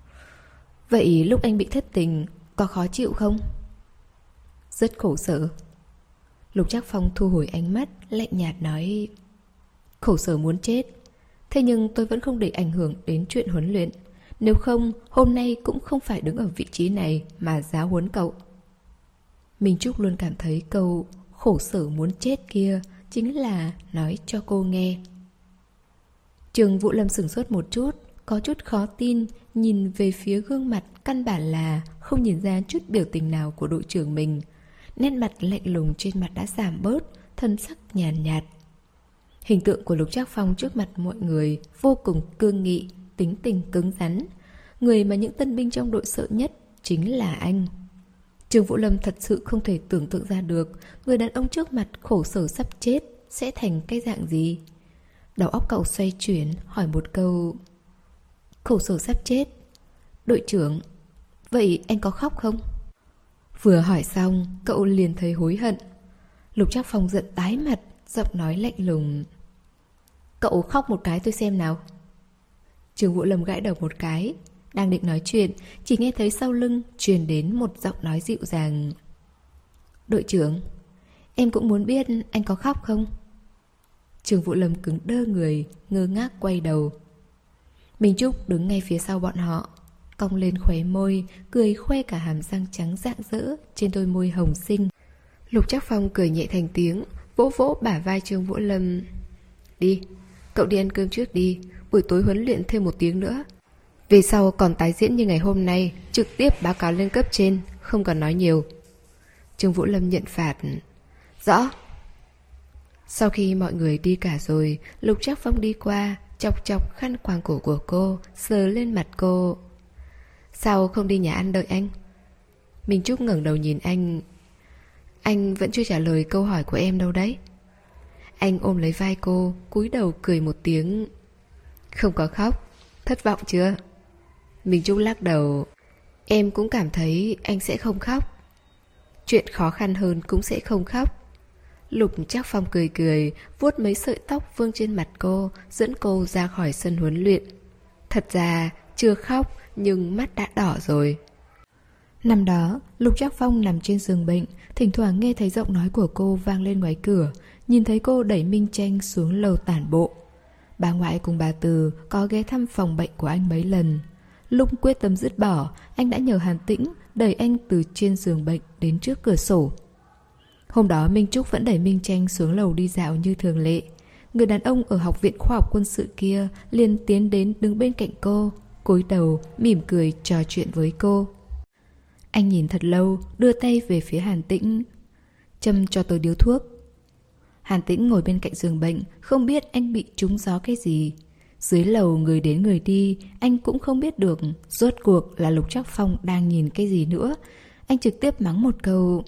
Vậy lúc anh bị thất tình, có khó chịu không? Rất khổ sở. Lục Trác Phong thu hồi ánh mắt, lạnh nhạt nói: Khổ sở muốn chết. Thế nhưng tôi vẫn không để ảnh hưởng đến chuyện huấn luyện. Nếu không, hôm nay cũng không phải đứng ở vị trí này mà giáo huấn cậu. Minh Trúc luôn cảm thấy câu khổ sở muốn chết kia chính là nói cho cô nghe. Trương Vũ Lâm sửng sốt một chút, có chút khó tin, nhìn về phía gương mặt căn bản là không nhìn ra chút biểu tình nào của đội trưởng mình. Nét mặt lạnh lùng trên mặt đã giảm bớt, thân sắc nhàn nhạt, nhạt. Hình tượng của Lục Trác Phong trước mặt mọi người vô cùng cương nghị, tính tình cứng rắn. Người mà những tân binh trong đội sợ nhất chính là anh. Trương Vũ Lâm thật sự không thể tưởng tượng ra được người đàn ông trước mặt khổ sở sắp chết sẽ thành cái dạng gì. Đầu óc cậu xoay chuyển, hỏi một câu: Khổ sở sắp chết? Đội trưởng, Vậy anh có khóc không? Vừa hỏi xong, cậu liền thấy hối hận. Lục Trác Phong giận tái mặt, giọng nói lạnh lùng. Cậu khóc một cái tôi xem nào. Trương Vũ Lâm gãi đầu một cái. Đang định nói chuyện, chỉ nghe thấy sau lưng truyền đến một giọng nói dịu dàng. Đội trưởng, em cũng muốn biết anh có khóc không? Trương Vũ Lâm cứng đơ người, ngơ ngác quay đầu. Minh Trúc đứng ngay phía sau bọn họ, cong lên khóe môi, cười khoe cả hàm răng trắng rạng rỡ trên đôi môi hồng xinh. Lục Trác Phong cười nhẹ thành tiếng, vỗ vỗ bả vai Trương Vũ Lâm. Đi, cậu đi ăn cơm trước đi, buổi tối huấn luyện thêm một tiếng nữa. Về sau còn tái diễn như ngày hôm nay, trực tiếp báo cáo lên cấp trên, không cần nói nhiều. Trương Vũ Lâm nhận phạt. Rõ. Sau khi mọi người đi cả rồi, Lục Trác Phong đi qua, chọc chọc khăn quàng cổ của cô, sờ lên mặt cô. Sao không đi nhà ăn đợi anh? Minh Trúc ngẩng đầu nhìn anh. Anh vẫn chưa trả lời câu hỏi của em đâu đấy. Anh ôm lấy vai cô, cúi đầu cười một tiếng. Không có khóc. Thất vọng chưa? Minh Trúc lắc đầu. Em cũng cảm thấy anh sẽ không khóc. Chuyện khó khăn hơn cũng sẽ không khóc. Lục Trác Phong cười cười, vuốt mấy sợi tóc vương trên mặt cô, dẫn cô ra khỏi sân huấn luyện. Thật ra chưa khóc nhưng mắt đã đỏ rồi. Năm đó, Lục Trác Phong nằm trên giường bệnh, thỉnh thoảng nghe thấy giọng nói của cô vang lên ngoài cửa, nhìn thấy cô đẩy Minh Tranh xuống lầu tản bộ. Bà ngoại cùng bà Từ có ghé thăm phòng bệnh của anh mấy lần. Lúc quyết tâm dứt bỏ, anh đã nhờ Hàn Tĩnh đẩy anh từ trên giường bệnh đến trước cửa sổ. Hôm đó Minh Trúc vẫn đẩy Minh Tranh xuống lầu đi dạo như thường lệ. Người đàn ông ở Học viện Khoa học Quân sự kia liền tiến đến đứng bên cạnh cô, cúi đầu mỉm cười trò chuyện với cô. Anh nhìn thật lâu, đưa tay về phía Hàn Tĩnh. Châm cho tôi điếu thuốc. Hàn Tĩnh ngồi bên cạnh giường bệnh, không biết anh bị trúng gió cái gì. Dưới lầu người đến người đi, anh cũng không biết được rốt cuộc là Lục Trác Phong đang nhìn cái gì nữa. Anh trực tiếp mắng một câu.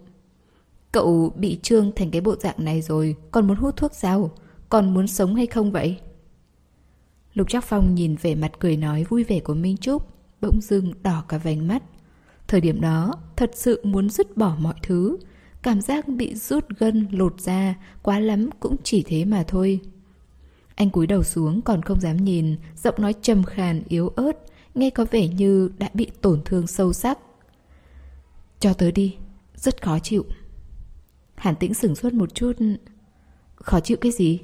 Cậu bị trương thành cái bộ dạng này rồi, còn muốn hút thuốc sao? Còn muốn sống hay không vậy? Lục Trác Phong nhìn vẻ mặt cười nói vui vẻ của Minh Trúc, bỗng dưng đỏ cả vành mắt. Thời điểm đó, thật sự muốn dứt bỏ mọi thứ. Cảm giác bị rút gân lột ra, quá lắm cũng chỉ thế mà thôi. Anh cúi đầu xuống còn không dám nhìn, giọng nói trầm khàn yếu ớt, nghe có vẻ như đã bị tổn thương sâu sắc. Cho tớ đi, rất khó chịu. Hàn Tĩnh sửng sốt một chút. Khó chịu cái gì?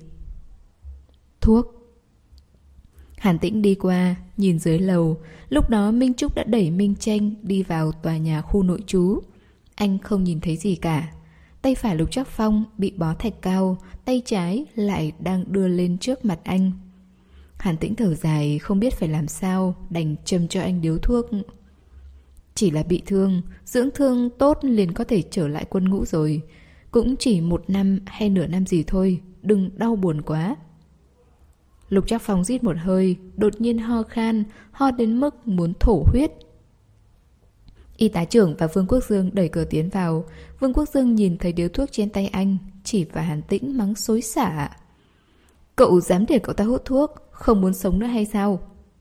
Thuốc. Hàn Tĩnh đi qua, nhìn dưới lầu. Lúc đó Minh Trúc đã đẩy Minh Tranh đi vào tòa nhà khu nội trú. Anh không nhìn thấy gì cả. Tay phải Lục Trác Phong bị bó thạch cao, tay trái lại đang đưa lên trước mặt anh. Hàn Tĩnh thở dài, không biết phải làm sao, đành châm cho anh điếu thuốc. Chỉ là bị thương, dưỡng thương tốt liền có thể trở lại quân ngũ rồi. Cũng chỉ một năm hay nửa năm gì thôi, đừng đau buồn quá. Lục Trác Phong rít một hơi, đột nhiên ho khan, ho đến mức muốn thổ huyết. Y tá trưởng và Vương Quốc Dương đẩy cửa tiến vào. Vương Quốc Dương nhìn thấy điếu thuốc trên tay anh, chỉ vào Hàn Tĩnh mắng xối xả. Cậu dám để cậu ta hút thuốc, không muốn sống nữa hay sao?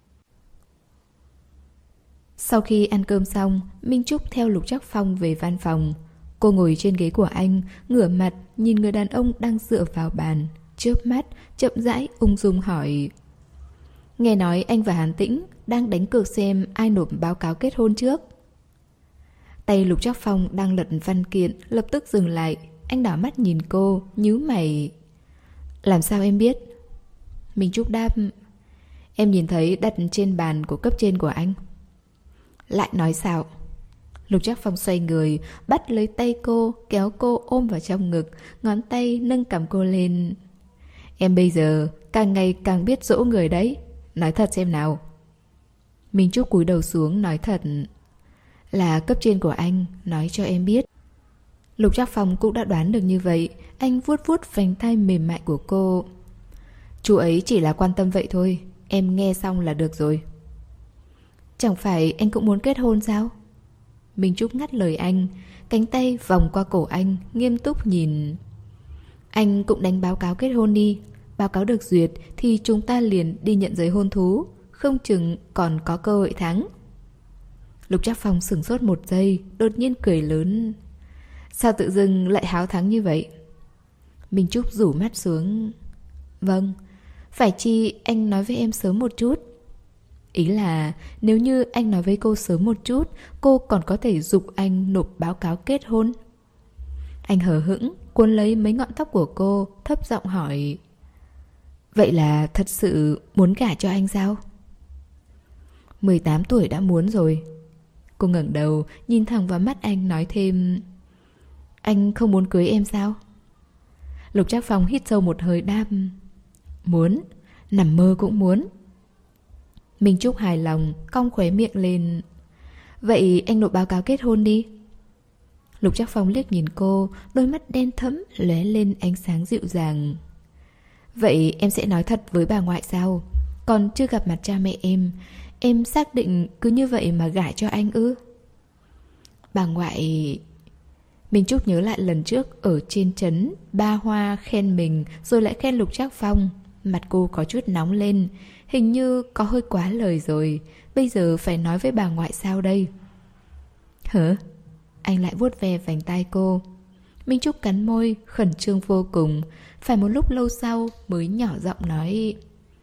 Sau khi ăn cơm xong, Minh Trúc theo Lục Trác Phong về văn phòng. Cô ngồi trên ghế của anh, ngửa mặt nhìn người đàn ông đang dựa vào bàn, chớp mắt, chậm rãi ung dung hỏi. Nghe nói anh và Hàn Tĩnh đang đánh cược xem ai nộp báo cáo kết hôn trước. Tay Lục Trác Phong đang lật văn kiện lập tức dừng lại. Anh đảo mắt nhìn cô, nhíu mày. Làm sao em biết? Minh Trúc đáp. Em nhìn thấy đặt trên bàn của cấp trên của anh. Lại nói sao? Lục Trác Phong xoay người, bắt lấy tay cô, kéo cô ôm vào trong ngực, ngón tay nâng cằm cô lên. Em bây giờ càng ngày càng biết dỗ người đấy. Nói thật xem nào. Minh Trúc cúi đầu xuống nói thật. Là cấp trên của anh nói cho em biết. Lục Trác Phong cũng đã đoán được như vậy. Anh vuốt vuốt vành tai mềm mại của cô. Chú ấy chỉ là quan tâm vậy thôi. Em nghe xong là được rồi. Chẳng phải anh cũng muốn kết hôn sao? Minh Trúc ngắt lời anh, cánh tay vòng qua cổ anh, nghiêm túc nhìn. Anh cũng đánh báo cáo kết hôn đi. Báo cáo được duyệt thì chúng ta liền đi nhận giấy hôn thú. Không chừng còn có cơ hội thắng. Lục Trác Phong sửng sốt một giây, đột nhiên cười lớn. Sao tự dưng lại háo thắng như vậy? Minh Trúc rủ mắt xuống. Vâng, phải chi anh nói với em sớm một chút. Ý là nếu như anh nói với cô sớm một chút, cô còn có thể giục anh nộp báo cáo kết hôn. Anh hờ hững cuốn lấy mấy ngọn tóc của cô, thấp giọng hỏi. Vậy là thật sự muốn gả cho anh sao? mười tám tuổi đã muốn rồi. Cô ngẩng đầu, nhìn thẳng vào mắt anh nói thêm. Anh không muốn cưới em sao? Lục Trác Phong hít sâu một hơi đáp. Muốn, nằm mơ cũng muốn. Minh Trúc hài lòng, cong khóe miệng lên. Vậy anh nộp báo cáo kết hôn đi. Lục Trác Phong liếc nhìn cô, đôi mắt đen thẫm lóe lên ánh sáng dịu dàng. Vậy em sẽ nói thật với bà ngoại sao? Còn chưa gặp mặt cha mẹ em, em xác định cứ như vậy mà gả cho anh ư? Bà ngoại... Minh Trúc nhớ lại lần trước ở trên trấn, ba Hoa khen mình rồi lại khen Lục Trác Phong. Mặt cô có chút nóng lên, hình như có hơi quá lời rồi. Bây giờ phải nói với bà ngoại sao đây? Hả? Anh lại vuốt ve vành tai cô. Minh Trúc cắn môi, khẩn trương vô cùng. Phải một lúc lâu sau mới nhỏ giọng nói.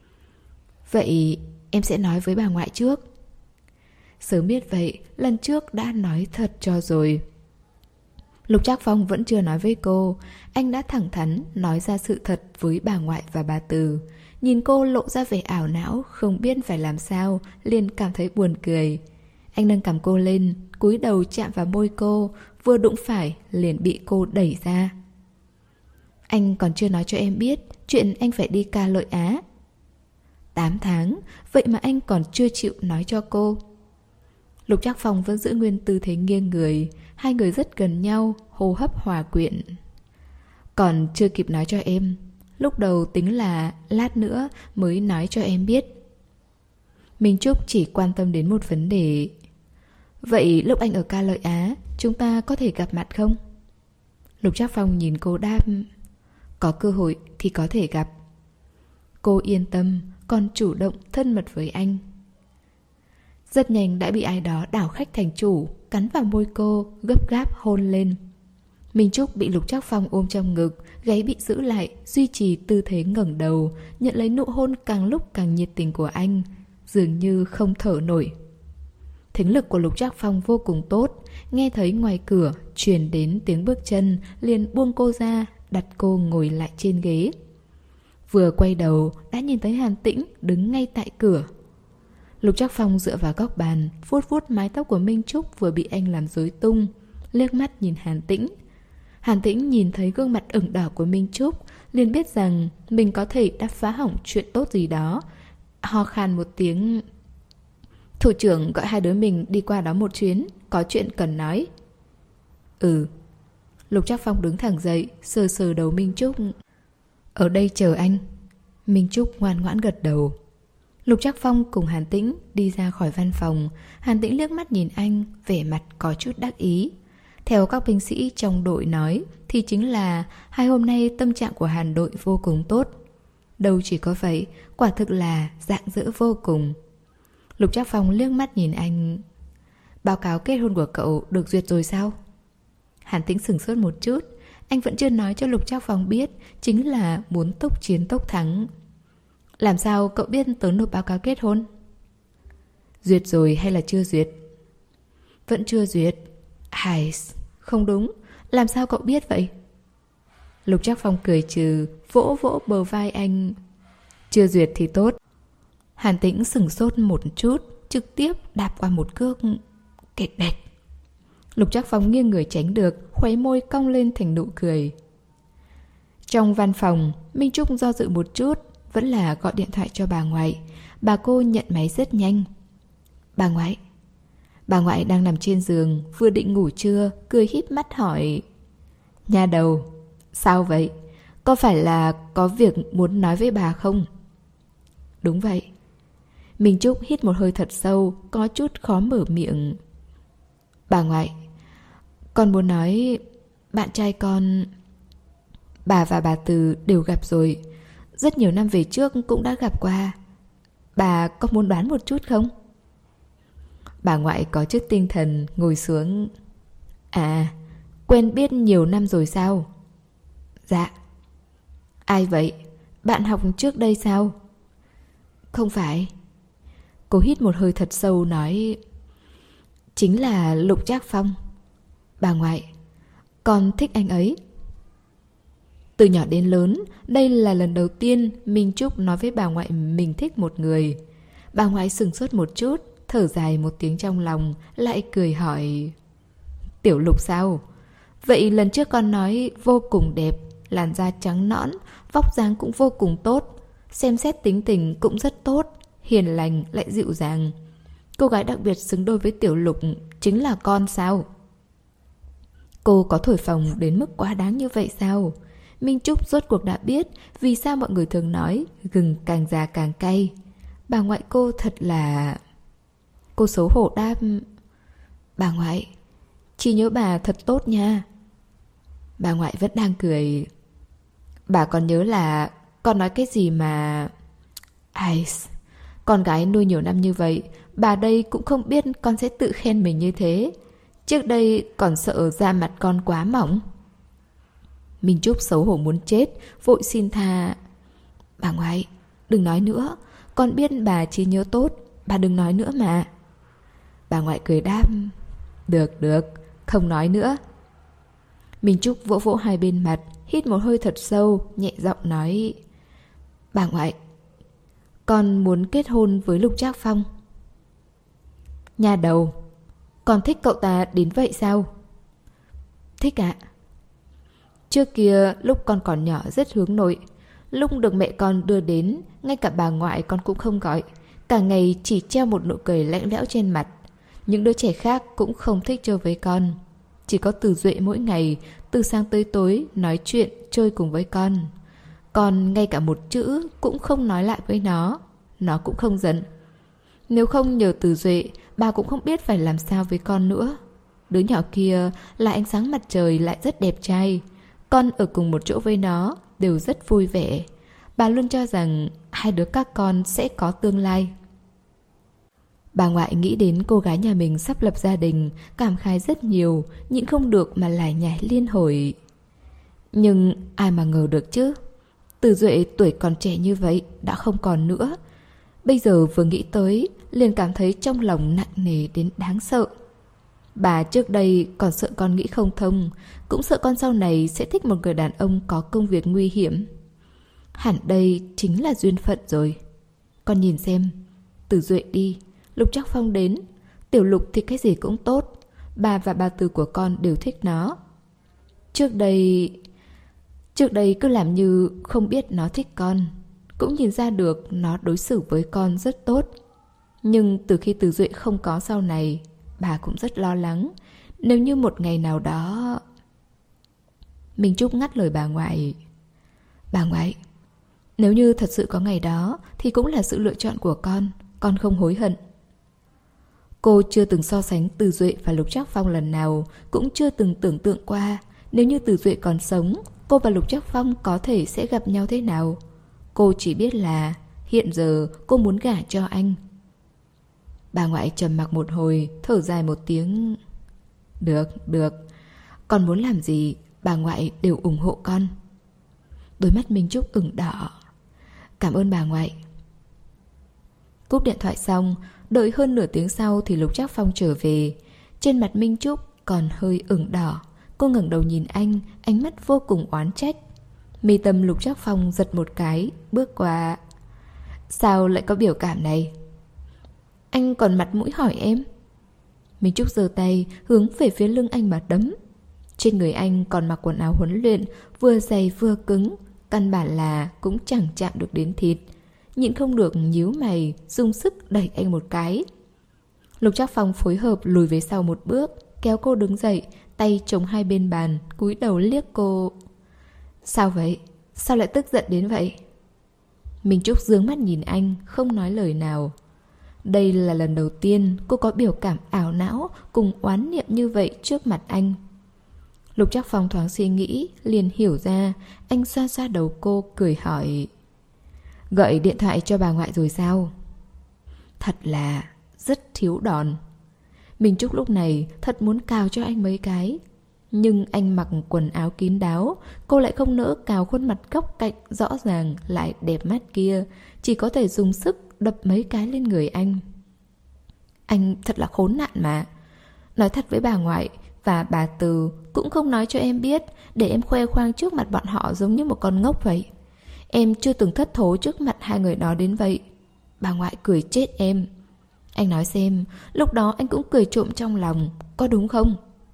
Vậy em sẽ nói với bà ngoại trước. Sớm biết vậy, lần trước đã nói thật cho rồi. Lục Trác Phong vẫn chưa nói với cô. Anh đã thẳng thắn nói ra sự thật với bà ngoại và bà Từ. Nhìn cô lộ ra vẻ ảo não, không biết phải làm sao, liền cảm thấy buồn cười. Anh nâng cằm cô lên, cúi đầu chạm vào môi cô, vừa đụng phải liền bị cô đẩy ra. Anh còn chưa nói cho em biết chuyện anh phải đi ca Lợi Á. Tám tháng, vậy mà anh còn chưa chịu nói cho cô. Lục Trác Phong vẫn giữ nguyên tư thế nghiêng người. Hai người rất gần nhau, hô hấp hòa quyện. Còn chưa kịp nói cho em. Lúc đầu tính là lát nữa mới nói cho em biết. Minh Trúc chỉ quan tâm đến một vấn đề. Vậy lúc anh ở ca Lợi Á, chúng ta có thể gặp mặt không? Lục Trác Phong nhìn cô đáp. Có cơ hội thì có thể gặp. Cô yên tâm, còn chủ động thân mật với anh. Rất nhanh đã bị ai đó đảo khách thành chủ, cắn vào môi cô, gấp gáp hôn lên. Minh Trúc bị Lục Trác Phong ôm trong ngực, gáy bị giữ lại, duy trì tư thế ngẩng đầu, nhận lấy nụ hôn càng lúc càng nhiệt tình của anh, dường như không thở nổi. Thính lực của Lục Trác Phong vô cùng tốt, nghe thấy ngoài cửa truyền đến tiếng bước chân, liền buông cô ra, đặt cô ngồi lại trên ghế. Vừa quay đầu đã nhìn thấy Hàn Tĩnh đứng ngay tại cửa. Lục Trác Phong dựa vào góc bàn, vuốt vuốt mái tóc của Minh Trúc vừa bị anh làm rối tung, liếc mắt nhìn Hàn Tĩnh. Hàn Tĩnh nhìn thấy gương mặt ửng đỏ của Minh Trúc, liền biết rằng mình có thể đã phá hỏng chuyện tốt gì đó. Ho khan một tiếng. Thủ trưởng gọi hai đứa mình đi qua đó một chuyến, có chuyện cần nói. Ừ. Lục Trác Phong đứng thẳng dậy, sờ sờ đầu Minh Trúc. Ở đây chờ anh. Minh Trúc ngoan ngoãn gật đầu. Lục Trác Phong cùng Hàn Tĩnh đi ra khỏi văn phòng. Hàn Tĩnh liếc mắt nhìn anh, vẻ mặt có chút đắc ý. Theo các binh sĩ trong đội nói thì chính là hai hôm nay tâm trạng của Hàn đội vô cùng tốt. Đâu chỉ có vậy, quả thực là rạng rỡ vô cùng. Lục Trác Phong liếc mắt nhìn anh. Báo cáo kết hôn của cậu được duyệt rồi sao? Hàn Tĩnh sửng sốt một chút. Anh vẫn chưa nói cho Lục Trác Phong biết, chính là muốn tốc chiến tốc thắng. Làm sao cậu biết tớ nộp báo cáo kết hôn? Duyệt rồi hay là chưa duyệt? Vẫn chưa duyệt. Ai, không đúng. Làm sao cậu biết vậy? Lục Trác Phong cười trừ, vỗ vỗ bờ vai anh. Chưa duyệt thì tốt. Hàn Tĩnh sửng sốt một chút, trực tiếp đạp qua một cước. Kẹt đẹt. Lục Trác Phong nghiêng người tránh được, khóe môi cong lên thành nụ cười. Trong văn phòng, Minh Trúc do dự một chút, vẫn là gọi điện thoại cho bà ngoại. Bà cô nhận máy rất nhanh. Bà ngoại. Bà ngoại đang nằm trên giường, vừa định ngủ trưa, cười híp mắt hỏi. Nha đầu, sao vậy? Có phải là có việc muốn nói với bà không? Đúng vậy. Minh Trúc hít một hơi thật sâu, có chút khó mở miệng. Bà ngoại, con muốn nói bạn trai con... Bà và bà Từ đều gặp rồi. Rất nhiều năm về trước cũng đã gặp qua. Bà có muốn đoán một chút không? Bà ngoại có chút tinh thần ngồi xuống. À, quen biết nhiều năm rồi sao? Dạ. Ai vậy? Bạn học trước đây sao? Không phải. Cô hít một hơi thật sâu nói, chính là Lục Trác Phong. Bà ngoại, con thích anh ấy. Từ nhỏ đến lớn, đây là lần đầu tiên Minh Trúc nói với bà ngoại mình thích một người. Bà ngoại sửng sốt một chút, thở dài một tiếng trong lòng, lại cười hỏi, Tiểu Lục sao? Vậy lần trước con nói vô cùng đẹp, làn da trắng nõn, vóc dáng cũng vô cùng tốt, xem xét tính tình cũng rất tốt, hiền lành lại dịu dàng. Cô gái đặc biệt xứng đôi với Tiểu Lục chính là con sao? Cô có thổi phồng đến mức quá đáng như vậy sao? Minh Trúc rốt cuộc đã biết vì sao mọi người thường nói gừng càng già càng cay. Bà ngoại cô thật là... Cô xấu hổ đáp, bà ngoại, chị nhớ bà thật tốt nha. Bà ngoại vẫn đang cười. Bà còn nhớ là con nói cái gì mà... Ai... Con gái nuôi nhiều năm như vậy, bà đây cũng không biết con sẽ tự khen mình như thế. Trước đây còn sợ da mặt con quá mỏng. Minh Trúc xấu hổ muốn chết, vội xin tha. Bà ngoại, đừng nói nữa. Con biết bà trí nhớ tốt, bà đừng nói nữa mà. Bà ngoại cười đáp, được được, không nói nữa. Minh Trúc vỗ vỗ hai bên mặt, hít một hơi thật sâu, nhẹ giọng nói, bà ngoại, con muốn kết hôn với Lục Trác Phong. Nhà đầu, con thích cậu ta đến vậy sao? Thích ạ. Trước kia lúc con còn nhỏ rất hướng nội. Lúc được mẹ con đưa đến, ngay cả bà ngoại con cũng không gọi. Cả ngày chỉ treo một nụ cười lạnh lẽo trên mặt. Những đứa trẻ khác cũng không thích chơi với con. Chỉ có Từ Duệ mỗi ngày, từ sáng tới tối, nói chuyện, chơi cùng với con. Con ngay cả một chữ cũng không nói lại với nó. Nó cũng không giận. Nếu không nhờ Từ Duệ, bà cũng không biết phải làm sao với con nữa. Đứa nhỏ kia là ánh sáng mặt trời, lại rất đẹp trai. Con ở cùng một chỗ với nó đều rất vui vẻ. Bà luôn cho rằng hai đứa các con sẽ có tương lai. Bà ngoại nghĩ đến cô gái nhà mình sắp lập gia đình, cảm khái rất nhiều, nhịn không được mà lải nhải liên hồi. Nhưng ai mà ngờ được chứ. Từ Duệ tuổi còn trẻ như vậy đã không còn nữa. Bây giờ vừa nghĩ tới, liền cảm thấy trong lòng nặng nề đến đáng sợ. Bà trước đây còn sợ con nghĩ không thông, cũng sợ con sau này sẽ thích một người đàn ông có công việc nguy hiểm. Hẳn đây chính là duyên phận rồi. Con nhìn xem, Từ Duệ đi, Lục Trác Phong đến, Tiểu Lục thì cái gì cũng tốt. Bà và bà Từ của con đều thích nó. Trước đây... Trước đây cứ làm như không biết nó thích con. Cũng nhìn ra được nó đối xử với con rất tốt. Nhưng từ khi Từ Duệ không có sau này, bà cũng rất lo lắng. Nếu như một ngày nào đó... Minh Trúc ngắt lời bà ngoại. Bà ngoại, nếu như thật sự có ngày đó thì cũng là sự lựa chọn của con. Con không hối hận. Cô chưa từng so sánh Từ Duệ và Lục Trác Phong lần nào, cũng chưa từng tưởng tượng qua nếu như Từ Duệ còn sống, cô và Lục Trác Phong có thể sẽ gặp nhau thế nào. Cô chỉ biết là hiện giờ cô muốn gả cho anh. Bà ngoại trầm mặc một hồi, thở dài một tiếng. Được, được. Con muốn làm gì, bà ngoại đều ủng hộ con. Đôi mắt Minh Trúc ửng đỏ. Cảm ơn bà ngoại. Cúp điện thoại xong, đợi hơn nửa tiếng sau thì Lục Trác Phong trở về. Trên mặt Minh Trúc còn hơi ửng đỏ. Cô ngẩng đầu nhìn anh, ánh mắt vô cùng oán trách. Mi tâm Lục Trác Phong giật một cái, bước qua. Sao lại có biểu cảm này? Anh còn mặt mũi hỏi em? Minh Trúc giơ tay hướng về phía lưng anh mà đấm. Trên người anh còn mặc quần áo huấn luyện, vừa dày vừa cứng, căn bản là cũng chẳng chạm được đến thịt. Nhịn không được nhíu mày, dùng sức đẩy anh một cái. Lục Trác Phong phối hợp lùi về sau một bước, kéo cô đứng dậy, tay chống hai bên bàn, cúi đầu liếc cô. Sao vậy? Sao lại tức giận đến vậy? Minh Trúc dương mắt nhìn anh, không nói lời nào. Đây là lần đầu tiên cô có biểu cảm ảo não cùng oán niệm như vậy trước mặt anh. Lục Trác Phong thoáng suy nghĩ, liền hiểu ra. Anh xoa xoa đầu cô, cười hỏi. Gọi điện thoại cho bà ngoại rồi sao? Thật là rất thiếu đòn. Minh Trúc lúc này thật muốn cào cho anh mấy cái. Nhưng anh mặc quần áo kín đáo, cô lại không nỡ cào khuôn mặt góc cạnh rõ ràng lại đẹp mắt kia, chỉ có thể dùng sức đập mấy cái lên người anh. Anh thật là khốn nạn mà. Nói thật với bà ngoại và bà Từ cũng không nói cho em biết, để em khoe khoang trước mặt bọn họ giống như một con ngốc vậy. Em chưa từng thất thố trước mặt hai người đó đến vậy. Bà ngoại cười chết em. Anh nói xem, lúc đó anh cũng cười trộm trong lòng, có đúng không?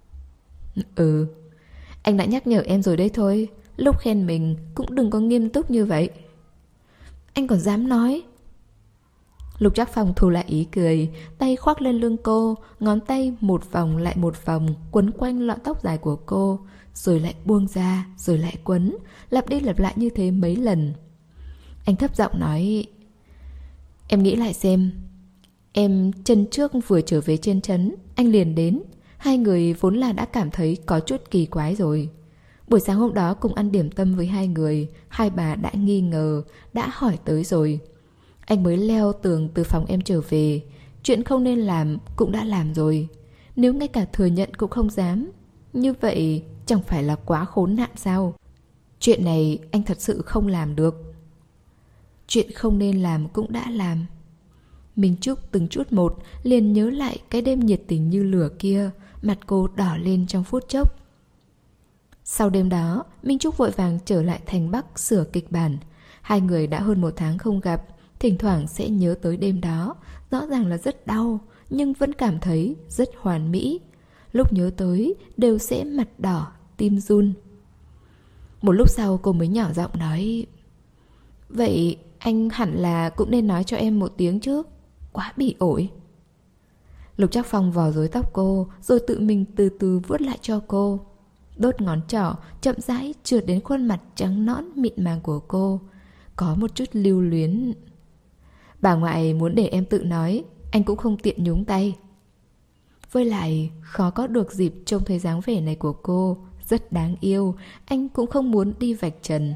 Ừ, anh đã nhắc nhở em rồi đấy thôi. Lúc khen mình cũng đừng có nghiêm túc như vậy. Anh còn dám nói. Lục Trác Phong thu lại ý cười, tay khoác lên lưng cô, ngón tay một vòng lại một vòng quấn quanh lọn tóc dài của cô, rồi lại buông ra, rồi lại quấn, lặp đi lặp lại như thế mấy lần. Anh thấp giọng nói: Em nghĩ lại xem, em chân trước vừa trở về trên trấn, anh liền đến. Hai người vốn là đã cảm thấy có chút kỳ quái rồi. Buổi sáng hôm đó cùng ăn điểm tâm với hai người, hai bà đã nghi ngờ, đã hỏi tới rồi. Anh mới leo tường từ phòng em trở về. Chuyện không nên làm cũng đã làm rồi. Nếu ngay cả thừa nhận cũng không dám, như vậy chẳng phải là quá khốn nạn sao? Chuyện này anh thật sự không làm được. Chuyện không nên làm cũng đã làm. Minh Trúc từng chút một liền nhớ lại cái đêm nhiệt tình như lửa kia. Mặt cô đỏ lên trong phút chốc. Sau đêm đó, Minh Trúc vội vàng trở lại thành Bắc sửa kịch bản. Hai người đã hơn một tháng không gặp, thỉnh thoảng sẽ nhớ tới đêm đó. Rõ ràng là rất đau, nhưng vẫn cảm thấy rất hoàn mỹ. Lúc nhớ tới đều sẽ mặt đỏ, tim run. Một lúc sau cô mới nhỏ giọng nói: Vậy anh hẳn là cũng nên nói cho em một tiếng chứ. Quá bị ổi. Lục Trác Phong vò rối tóc cô, rồi tự mình từ từ vuốt lại cho cô. Đốt ngón trỏ chậm rãi trượt đến khuôn mặt trắng nõn mịn màng của cô, có một chút lưu luyến. Bà ngoại muốn để em tự nói, anh cũng không tiện nhúng tay. Với lại khó có được dịp trông thấy dáng vẻ này của cô, rất đáng yêu. Anh cũng không muốn đi vạch trần.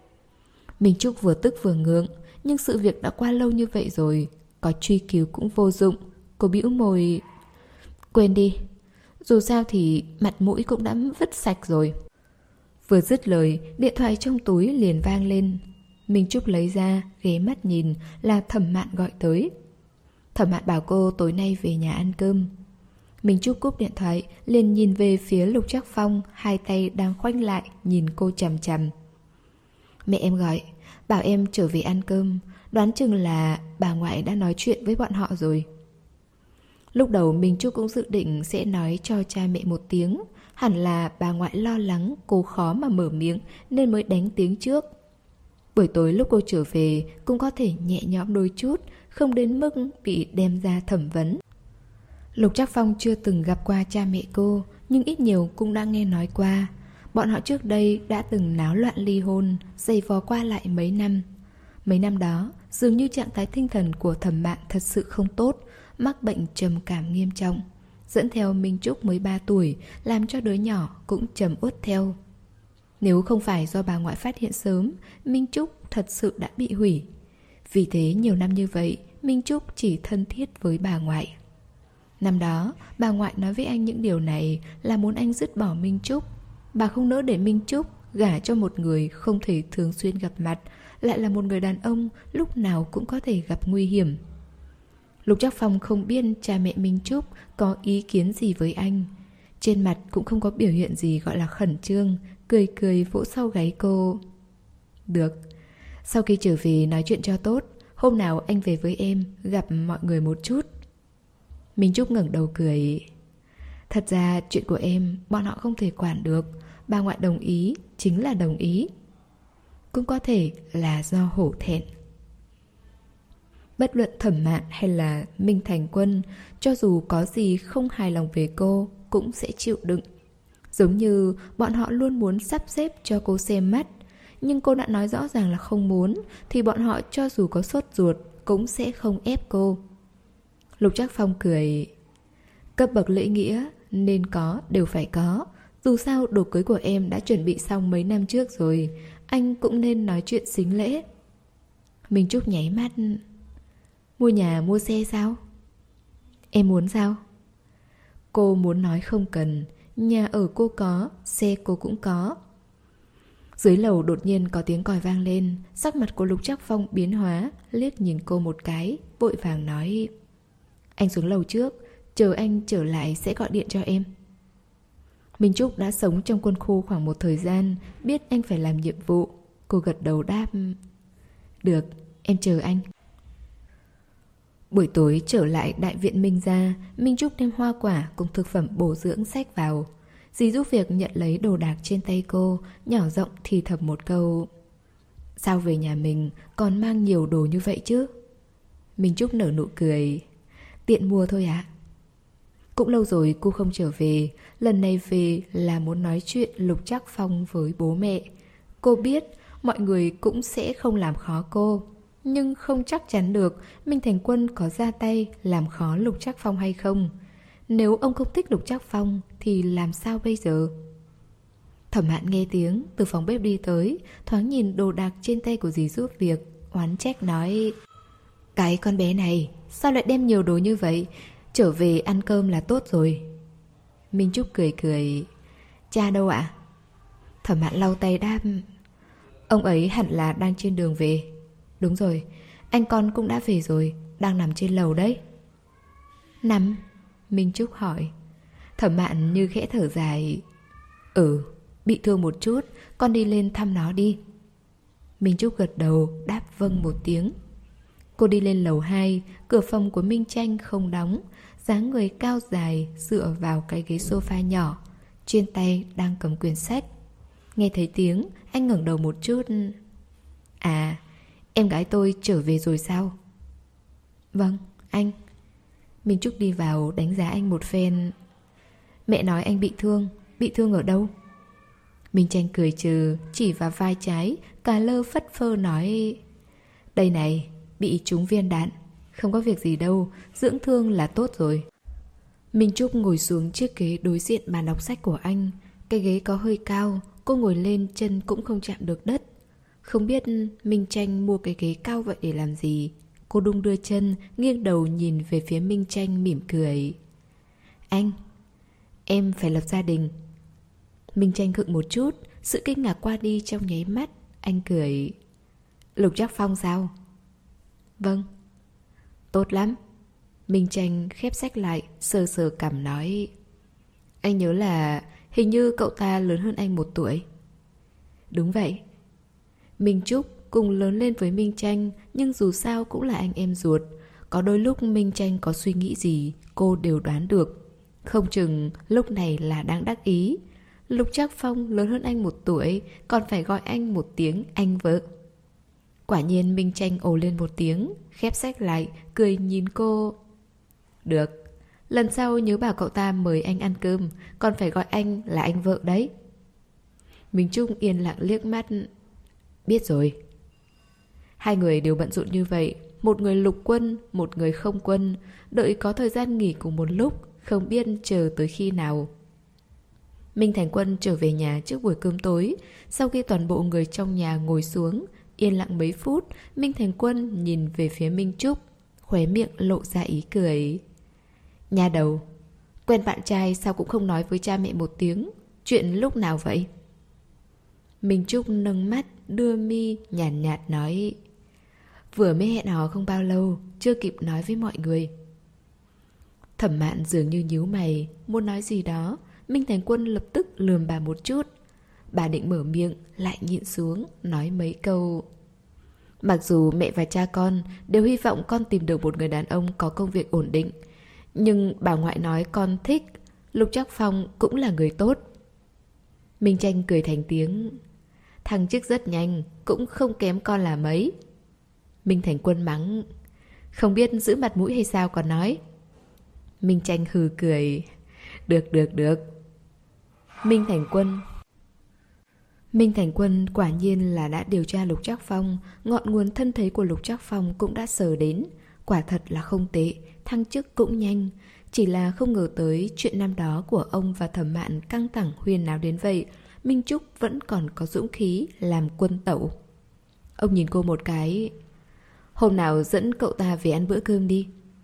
Minh Trúc vừa tức vừa ngượng, nhưng sự việc đã qua lâu như vậy rồi, có truy cứu cũng vô dụng. Cô bĩu môi: Quên đi, dù sao thì mặt mũi cũng đã vứt sạch rồi. Vừa dứt lời, điện thoại trong túi liền vang lên. Minh Trúc lấy ra, ghé mắt nhìn, là Thẩm Mạn gọi tới. Thẩm Mạn bảo cô tối nay về nhà ăn cơm. Minh Trúc cúp điện thoại, liền nhìn về phía Lục Trác Phong, hai tay đang khoanh lại, nhìn cô chằm chằm. Mẹ em gọi, bảo em trở về ăn cơm. Đoán chừng là bà ngoại đã nói chuyện với bọn họ rồi. Lúc đầu Minh Trúc cũng dự định sẽ nói cho cha mẹ một tiếng. Hẳn là bà ngoại lo lắng cô khó mà mở miệng nên mới đánh tiếng trước. Buổi tối lúc cô trở về cũng có thể nhẹ nhõm đôi chút, không đến mức bị đem ra thẩm vấn. Lục Trác Phong chưa từng gặp qua cha mẹ cô, nhưng ít nhiều cũng đã nghe nói qua. Bọn họ trước đây đã từng náo loạn ly hôn, giày vò qua lại mấy năm. Mấy năm đó, dường như trạng thái tinh thần của Thẩm Mạn thật sự không tốt, mắc bệnh trầm cảm nghiêm trọng. Dẫn theo Minh Trúc mới ba tuổi, làm cho đứa nhỏ cũng trầm uất theo. Nếu không phải do bà ngoại phát hiện sớm, Minh Trúc thật sự đã bị hủy. Vì thế nhiều năm như vậy, Minh Trúc chỉ thân thiết với bà ngoại. Năm đó, bà ngoại nói với anh những điều này là muốn anh dứt bỏ Minh Trúc. Bà không nỡ để Minh Trúc gả cho một người không thể thường xuyên gặp mặt, lại là một người đàn ông lúc nào cũng có thể gặp nguy hiểm. Lục Trác Phong không biết cha mẹ Minh Trúc có ý kiến gì với anh. Trên mặt cũng không có biểu hiện gì gọi là khẩn trương, cười cười vỗ sau gáy cô. Được, sau khi trở về nói chuyện cho tốt, hôm nào anh về với em gặp mọi người một chút. Minh Trúc ngẩng đầu cười. Thật ra chuyện của em bọn họ không thể quản được. Bà ngoại đồng ý chính là đồng ý. Cũng có thể là do hổ thẹn. Bất luận Thẩm Mạn hay là Minh Thành Quân, cho dù có gì không hài lòng về cô cũng sẽ chịu đựng. Giống như bọn họ luôn muốn sắp xếp cho cô xem mắt, nhưng cô đã nói rõ ràng là không muốn, thì bọn họ cho dù có sốt ruột cũng sẽ không ép cô. Lục Trác Phong cười. Cấp bậc lễ nghĩa nên có đều phải có. Dù sao đồ cưới của em đã chuẩn bị xong mấy năm trước rồi, anh cũng nên nói chuyện xính lễ. Minh Trúc nháy mắt. Mua nhà mua xe sao? Em muốn sao? Cô muốn nói không cần. Nhà ở cô có, xe cô cũng có. Dưới lầu đột nhiên có tiếng còi vang lên. Sắc mặt của Lục Trác Phong biến hóa, liếc nhìn cô một cái, vội vàng nói: Anh xuống lầu trước, chờ anh trở lại sẽ gọi điện cho em. Minh Trúc đã sống trong quân khu khoảng một thời gian, biết anh phải làm nhiệm vụ. Cô gật đầu đáp: Được, em chờ anh. Buổi tối trở lại đại viện Minh gia, Minh Trúc đem hoa quả cùng thực phẩm bổ dưỡng xách vào. Dì giúp việc nhận lấy đồ đạc trên tay cô, nhỏ giọng thì thầm một câu: Sao về nhà mình còn mang nhiều đồ như vậy chứ? Minh Trúc nở nụ cười: Tiện mua thôi ạ. À. Cũng lâu rồi cô không trở về. Lần này về là muốn nói chuyện Lục Trác Phong với bố mẹ. Cô biết mọi người cũng sẽ không làm khó cô, nhưng không chắc chắn được Minh Thành Quân có ra tay làm khó Lục Trác Phong hay không. Nếu ông không thích Lục Trác Phong thì làm sao bây giờ? Thẩm Mạn nghe tiếng từ phòng bếp đi tới, thoáng nhìn đồ đạc trên tay của dì giúp việc, oán trách nói: Cái con bé này sao lại đem nhiều đồ như vậy? Trở về ăn cơm là tốt rồi. Minh Trúc cười cười: Cha đâu ạ? À? Thẩm Mạn lau tay đáp: Ông ấy hẳn là đang trên đường về. Đúng rồi, anh con cũng đã về rồi, đang nằm trên lầu đấy. Nằm? Minh Trúc hỏi. Thẩm Mạn như khẽ thở dài: Ừ, bị thương một chút, con đi lên thăm nó đi. Minh Trúc gật đầu đáp vâng một tiếng. Cô đi lên lầu hai, cửa phòng của Minh Tranh không đóng. Dáng người cao dài dựa vào cái ghế sofa nhỏ, trên tay đang cầm quyển sách. Nghe thấy tiếng, anh ngẩng đầu một chút. À, em gái tôi trở về rồi sao? Vâng, anh. Minh Trúc đi vào đánh giá anh một phen. Mẹ nói anh bị thương. Bị thương ở đâu? Minh Tranh cười trừ, chỉ vào vai trái, cà lơ phất phơ nói: Đây này, bị trúng viên đạn. Không có việc gì đâu, dưỡng thương là tốt rồi. Minh Trúc ngồi xuống chiếc ghế đối diện bàn đọc sách của anh. Cái ghế có hơi cao, cô ngồi lên chân cũng không chạm được đất. Không biết Minh Tranh mua cái ghế cao vậy để làm gì. Cô đung đưa chân, nghiêng đầu nhìn về phía Minh Tranh mỉm cười. Anh, em phải lập gia đình. Minh Tranh khựng một chút, sự kinh ngạc qua đi trong nháy mắt. Anh cười. Lục Trác Phong sao? Vâng. Tốt lắm. Minh Tranh khép sách lại, sờ sờ cằm nói: Anh nhớ là hình như cậu ta lớn hơn anh một tuổi. Đúng vậy. Minh Trúc cùng lớn lên với Minh Tranh, nhưng dù sao cũng là anh em ruột. Có đôi lúc Minh Tranh có suy nghĩ gì cô đều đoán được. Không chừng lúc này là đang đắc ý. Lục Trác Phong lớn hơn anh một tuổi, còn phải gọi anh một tiếng anh vợ. Quả nhiên Minh Tranh ồ lên một tiếng, khép sách lại, cười nhìn cô. Được, lần sau nhớ bảo cậu ta mời anh ăn cơm, còn phải gọi anh là anh vợ đấy. Minh Trúc yên lặng liếc mắt. Biết rồi. Hai người đều bận rộn như vậy, một người lục quân, một người không quân, đợi có thời gian nghỉ cùng một lúc, không biết chờ tới khi nào. Minh Thành Quân trở về nhà trước buổi cơm tối. Sau khi toàn bộ người trong nhà ngồi xuống, yên lặng mấy phút, Minh Thành Quân nhìn về phía Minh Trúc, khóe miệng lộ ra ý cười. Nhà đầu, quen bạn trai sao cũng không nói với cha mẹ một tiếng. Chuyện lúc nào vậy? Minh Trúc nâng mắt, đưa mi, nhàn nhạt, nhạt nói: Vừa mới hẹn hò không bao lâu, chưa kịp nói với mọi người. Thẩm Mạn dường như nhíu mày, muốn nói gì đó. Minh Thành Quân lập tức lườm bà một chút. Bà định mở miệng, lại nhịn xuống, nói mấy câu. Mặc dù mẹ và cha con đều hy vọng con tìm được một người đàn ông có công việc ổn định, nhưng bà ngoại nói con thích Lục Trác Phong cũng là người tốt. Minh Tranh cười thành tiếng. Thăng chức rất nhanh, cũng không kém con là mấy. Minh Thành Quân mắng: Không biết giữ mặt mũi hay sao còn nói. Minh Tranh hừ cười. Được được được. Minh Thành Quân Minh Thành Quân quả nhiên là đã điều tra Lục Trác Phong. Ngọn nguồn thân thế của Lục Trác Phong cũng đã sờ đến. Quả thật là không tệ, thăng chức cũng nhanh. Chỉ là không ngờ tới chuyện năm đó của ông và Thẩm Mạn căng thẳng huyên náo đến vậy. Minh Trúc vẫn còn có dũng khí làm quân tẩu. Ông nhìn cô một cái. Hôm nào dẫn cậu ta về ăn bữa cơm đi.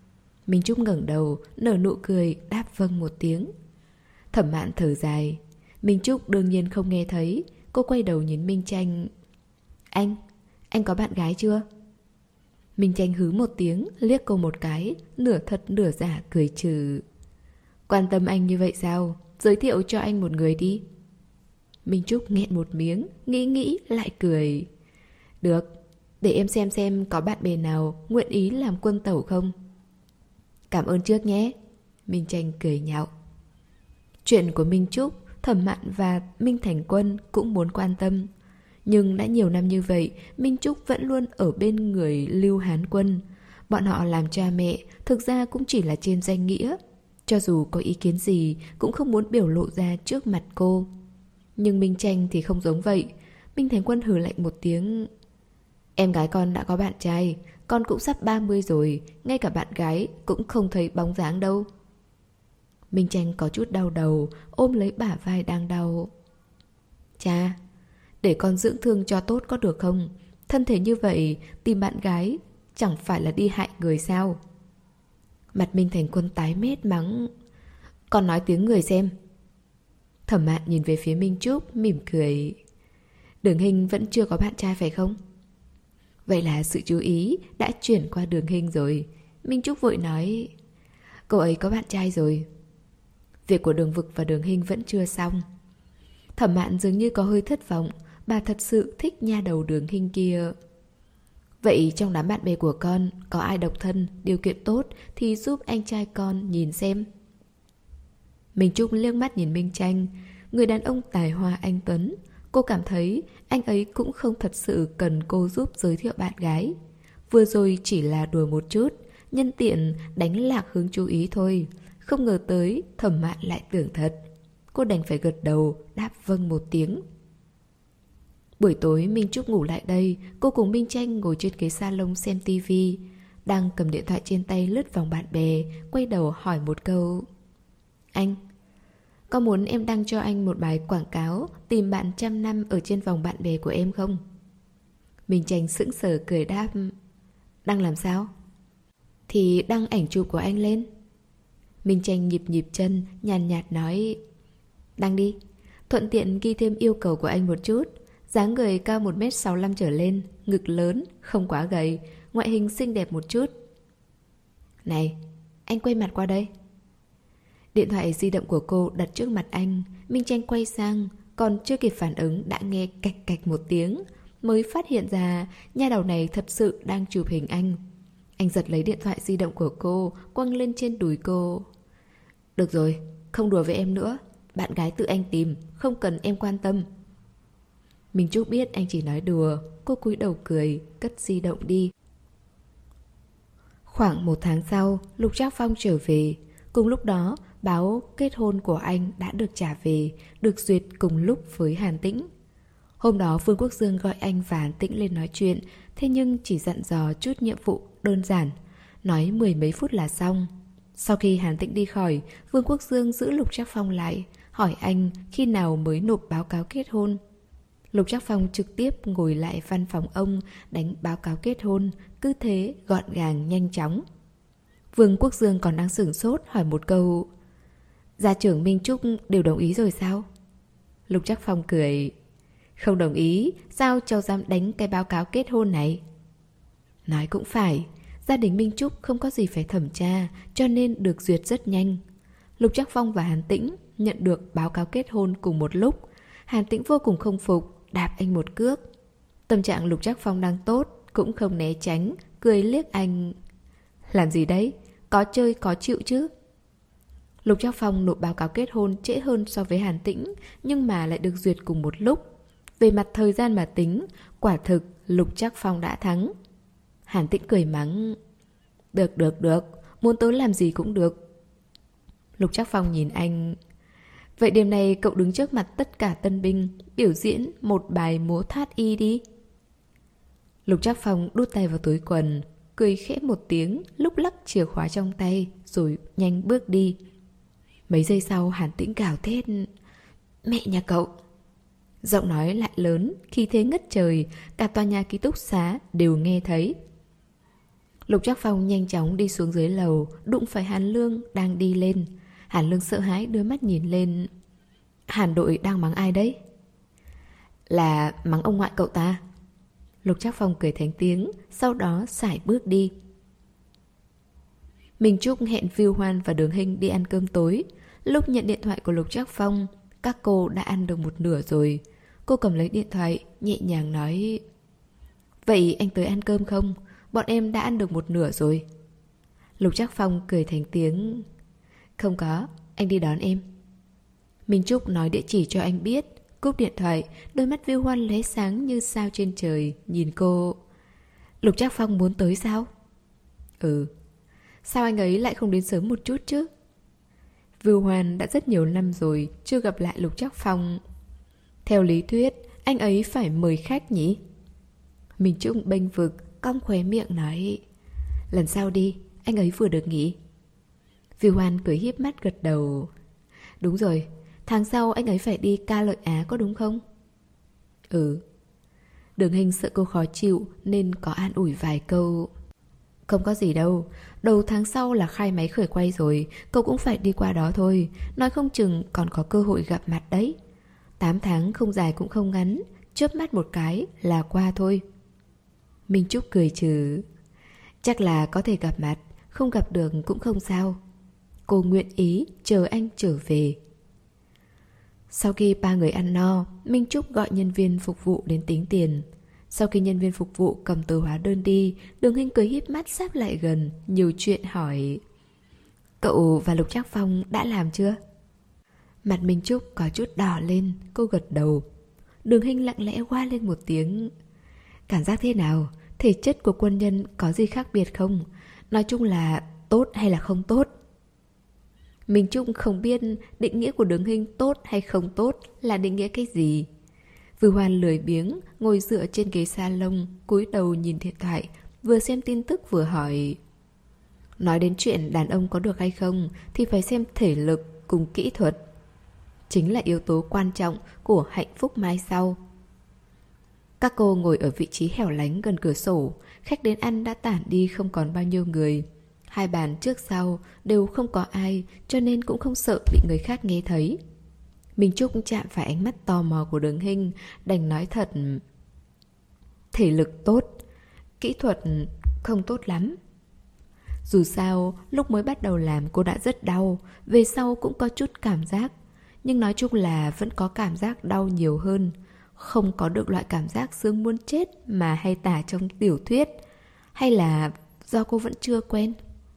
Minh Trúc ngẩng đầu, nở nụ cười, đáp vâng một tiếng. Thẩm Mạn thở dài. Minh Trúc đương nhiên không nghe thấy. Cô quay đầu nhìn Minh Tranh. Anh, anh có bạn gái chưa? Minh Tranh hứ một tiếng, liếc cô một cái, nửa thật nửa giả cười trừ. Quan tâm anh như vậy sao? Giới thiệu cho anh một người đi. Minh Trúc nghẹn một miếng, nghĩ nghĩ lại cười. Được, để em xem xem có bạn bè nào nguyện ý làm quân tẩu không. Cảm ơn trước nhé. Minh Tranh cười nhạo. Chuyện của Minh Trúc, Thẩm Mạn và Minh Thành Quân cũng muốn quan tâm. Nhưng đã nhiều năm như vậy, Minh Trúc vẫn luôn ở bên người Lưu Hán Quân. Bọn họ làm cha mẹ, thực ra cũng chỉ là trên danh nghĩa. Cho dù có ý kiến gì, cũng không muốn biểu lộ ra trước mặt cô. Nhưng Minh Tranh thì không giống vậy. Minh Thành Quân hừ lạnh một tiếng. Em gái con đã có bạn trai, con cũng sắp ba mươi rồi, ngay cả bạn gái cũng không thấy bóng dáng đâu. Minh Tranh có chút đau đầu, ôm lấy bả vai đang đau. Cha, để con dưỡng thương cho tốt có được không? Thân thể như vậy, tìm bạn gái chẳng phải là đi hại người sao? Mặt Minh Thành Quân tái mét mắng. Con nói tiếng người xem. Thẩm Mạn nhìn về phía Minh Trúc, mỉm cười. Đường Hinh vẫn chưa có bạn trai phải không? Vậy là sự chú ý đã chuyển qua Đường Hinh rồi. Minh Trúc vội nói. Cậu ấy có bạn trai rồi. Việc của Đường Vực và Đường Hinh vẫn chưa xong. Thẩm Mạn dường như có hơi thất vọng. Bà thật sự thích nha đầu Đường Hinh kia. Vậy trong đám bạn bè của con có ai độc thân, điều kiện tốt thì giúp anh trai con nhìn xem. Minh Trúc liếc mắt nhìn Minh Tranh, người đàn ông tài hoa anh tuấn. Cô cảm thấy anh ấy cũng không thật sự cần cô giúp giới thiệu bạn gái. Vừa rồi chỉ là đùa một chút, nhân tiện đánh lạc hướng chú ý thôi. Không ngờ tới Thẩm Mạn lại tưởng thật. Cô đành phải gật đầu, đáp vâng một tiếng. Buổi tối Minh Trúc ngủ lại đây, cô cùng Minh Tranh ngồi trên ghế salon xem tivi. Đang cầm điện thoại trên tay lướt vòng bạn bè, quay đầu hỏi một câu. Anh, có muốn em đăng cho anh một bài quảng cáo tìm bạn trăm năm ở trên vòng bạn bè của em không? Minh Tranh sững sờ cười đáp. Đăng làm sao? Thì đăng ảnh chụp của anh lên. Minh Tranh nhịp nhịp chân, nhàn nhạt nói. Đăng đi, thuận tiện ghi thêm yêu cầu của anh một chút. Dáng người cao một mét sáu mươi lăm trở lên, ngực lớn, không quá gầy, ngoại hình xinh đẹp một chút. Này, anh quay mặt qua đây. Điện thoại di động của cô đặt trước mặt anh. Minh Tranh quay sang, còn chưa kịp phản ứng đã nghe cạch cạch một tiếng, mới phát hiện ra nha đầu này thật sự đang chụp hình anh. Anh giật lấy điện thoại di động của cô, quăng lên trên đùi cô. Được rồi, không đùa với em nữa. Bạn gái tự anh tìm, không cần em quan tâm. Minh Trúc biết anh chỉ nói đùa. Cô cúi đầu cười, cất di động đi. Khoảng một tháng sau, Lục Trác Phong trở về. Cùng lúc đó, báo kết hôn của anh đã được trả về, được duyệt cùng lúc với Hàn Tĩnh. Hôm đó Phương Quốc Dương gọi anh và Hàn Tĩnh lên nói chuyện, thế nhưng chỉ dặn dò chút nhiệm vụ đơn giản, nói mười mấy phút là xong. Sau khi Hàn Tĩnh đi khỏi, Phương Quốc Dương giữ Lục Trác Phong lại, hỏi anh khi nào mới nộp báo cáo kết hôn. Lục Trác Phong trực tiếp ngồi lại văn phòng ông, đánh báo cáo kết hôn, cứ thế gọn gàng nhanh chóng. Vương Quốc Dương còn đang sửng sốt hỏi một câu. Gia trưởng Minh Trúc đều đồng ý rồi sao? Lục Trác Phong cười. Không đồng ý, sao cháu dám đánh cái báo cáo kết hôn này? Nói cũng phải, gia đình Minh Trúc không có gì phải thẩm tra, cho nên được duyệt rất nhanh. Lục Trác Phong và Hàn Tĩnh nhận được báo cáo kết hôn cùng một lúc. Hàn Tĩnh vô cùng không phục, đạp anh một cước. Tâm trạng Lục Trác Phong đang tốt, cũng không né tránh, cười liếc anh. Làm gì đấy? Có chơi có chịu chứ? Lục Trác Phong nộp báo cáo kết hôn trễ hơn so với Hàn Tĩnh, nhưng mà lại được duyệt cùng một lúc. Về mặt thời gian mà tính, quả thực Lục Trác Phong đã thắng. Hàn Tĩnh cười mắng. Được được được, muốn tớ làm gì cũng được. Lục Trác Phong nhìn anh. Vậy đêm nay cậu đứng trước mặt tất cả tân binh, biểu diễn một bài múa thoát y đi. Lục Trác Phong đút tay vào túi quần, cười khẽ một tiếng, lúc lắc chìa khóa trong tay, rồi nhanh bước đi. Mấy giây sau Hàn Tĩnh gào thét. Mẹ nhà cậu! Giọng nói lại lớn, khí thế ngất trời, cả tòa nhà ký túc xá đều nghe thấy. Lục Trác Phong nhanh chóng đi xuống dưới lầu, đụng phải Hàn Lương đang đi lên. Hàn Lương sợ hãi đưa mắt nhìn lên. Hàn đội đang mắng ai đấy? Là mắng ông ngoại cậu ta. Lục Trác Phong cười thành tiếng, sau đó sải bước đi. Minh Trúc hẹn Viu Hoan và Đường Hinh đi ăn cơm tối. Lúc nhận điện thoại của Lục Trác Phong, các cô đã ăn được một nửa rồi. Cô cầm lấy điện thoại, nhẹ nhàng nói: Vậy anh tới ăn cơm không? Bọn em đã ăn được một nửa rồi. Lục Trác Phong cười thành tiếng: Không có, anh đi đón em. Minh Trúc nói địa chỉ cho anh biết. Cúp điện thoại, đôi mắt Viu Hoan lóe sáng như sao trên trời, nhìn cô. Lục Trác Phong muốn tới sao? Ừ. Sao anh ấy lại không đến sớm một chút chứ? Viu Hoan đã rất nhiều năm rồi chưa gặp lại Lục Trác Phong. Theo lý thuyết, anh ấy phải mời khách nhỉ? Minh Trúc bênh vực, cong khóe miệng nói: Lần sau đi, anh ấy vừa được nghỉ. Viu Hoan cười híp mắt gật đầu. Đúng rồi, tháng sau anh ấy phải đi ca lợi Á có đúng không? Ừ. Đường Hinh sợ cô khó chịu nên có an ủi vài câu. Không có gì đâu, đầu tháng sau là khai máy khởi quay rồi, cậu cũng phải đi qua đó thôi. Nói không chừng còn có cơ hội gặp mặt đấy. Tám tháng không dài cũng không ngắn, chớp mắt một cái là qua thôi. Minh Trúc cười trừ. Chắc là có thể gặp mặt, không gặp được cũng không sao. Cô nguyện ý chờ anh trở về. Sau khi ba người ăn no, Minh Trúc gọi nhân viên phục vụ đến tính tiền. Sau khi nhân viên phục vụ cầm tờ hóa đơn đi, Đường Hinh cười híp mắt sáp lại gần, nhiều chuyện hỏi: Cậu và Lục Trác Phong đã làm chưa? Mặt Minh Trúc có chút đỏ lên, cô gật đầu. Đường Hinh lặng lẽ qua lên một tiếng. Cảm giác thế nào? Thể chất của quân nhân có gì khác biệt không? Nói chung là tốt hay là không tốt? Minh Trúc không biết định nghĩa của Đường Hinh tốt hay không tốt là định nghĩa cái gì. Viu Hoan lười biếng ngồi dựa trên ghế salon, cúi đầu nhìn điện thoại, vừa xem tin tức vừa hỏi. Nói đến chuyện đàn ông có được hay không thì phải xem thể lực cùng kỹ thuật. Chính là yếu tố quan trọng của hạnh phúc mai sau. Các cô ngồi ở vị trí hẻo lánh gần cửa sổ, khách đến ăn đã tản đi không còn bao nhiêu người. Hai bàn trước sau đều không có ai, cho nên cũng không sợ bị người khác nghe thấy. Minh Trúc chạm phải ánh mắt tò mò của Đường Hinh, đành nói thật. Thể lực tốt, kỹ thuật không tốt lắm. Dù sao, lúc mới bắt đầu làm cô đã rất đau, về sau cũng có chút cảm giác. Nhưng nói chung là vẫn có cảm giác đau nhiều hơn. Không có được loại cảm giác xương muốn chết mà hay tả trong tiểu thuyết. Hay là do cô vẫn chưa quen?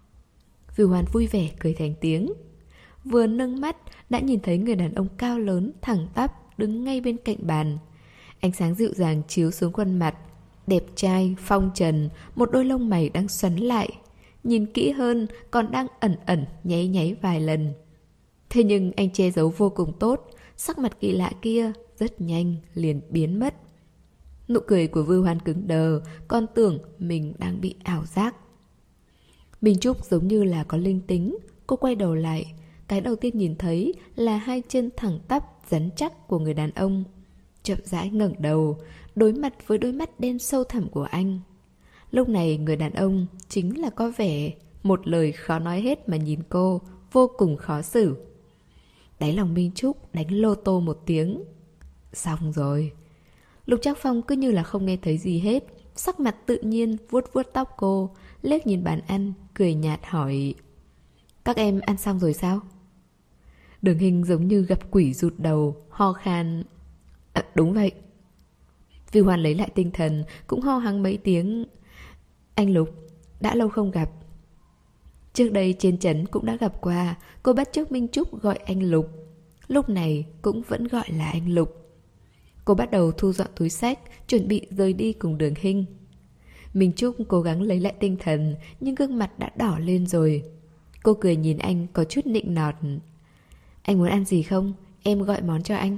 Viu Hoan vui vẻ cười thành tiếng. Vừa nâng mắt đã nhìn thấy người đàn ông cao lớn, thẳng tắp đứng ngay bên cạnh bàn. Ánh sáng dịu dàng chiếu xuống khuôn mặt, đẹp trai, phong trần, một đôi lông mày đang xoắn lại. Nhìn kỹ hơn còn đang ẩn ẩn nháy nháy vài lần. Thế nhưng anh che giấu vô cùng tốt, sắc mặt kỳ lạ kia rất nhanh liền biến mất. Nụ cười của Viu Hoan cứng đờ, còn tưởng mình đang bị ảo giác. Minh Trúc giống như là có linh tính, cô quay đầu lại. Cái đầu tiên nhìn thấy là hai chân thẳng tắp, rắn chắc của người đàn ông. Chậm rãi ngẩng đầu, đối mặt với đôi mắt đen sâu thẳm của anh. Lúc này người đàn ông chính là có vẻ một lời khó nói hết mà nhìn cô, vô cùng khó xử. Đáy lòng Minh Trúc đánh lô tô một tiếng. Xong rồi. Lục Trác Phong cứ như là không nghe thấy gì hết, sắc mặt tự nhiên vuốt vuốt tóc cô, liếc nhìn bàn ăn, cười nhạt hỏi: Các em ăn xong rồi sao? Đường Hinh giống như gặp quỷ rụt đầu, ho khan. À, đúng vậy. Viu Hoan lấy lại tinh thần, cũng ho hắng mấy tiếng. Anh Lục, đã lâu không gặp. Trước đây trên trấn cũng đã gặp qua, cô bắt chước Minh Trúc gọi anh Lục. Lúc này cũng vẫn gọi là anh Lục. Cô bắt đầu thu dọn túi xách, chuẩn bị rời đi cùng Đường Hinh. Minh Trúc cố gắng lấy lại tinh thần, nhưng gương mặt đã đỏ lên rồi. Cô cười nhìn anh có chút nịnh nọt. Anh muốn ăn gì không? Em gọi món cho anh.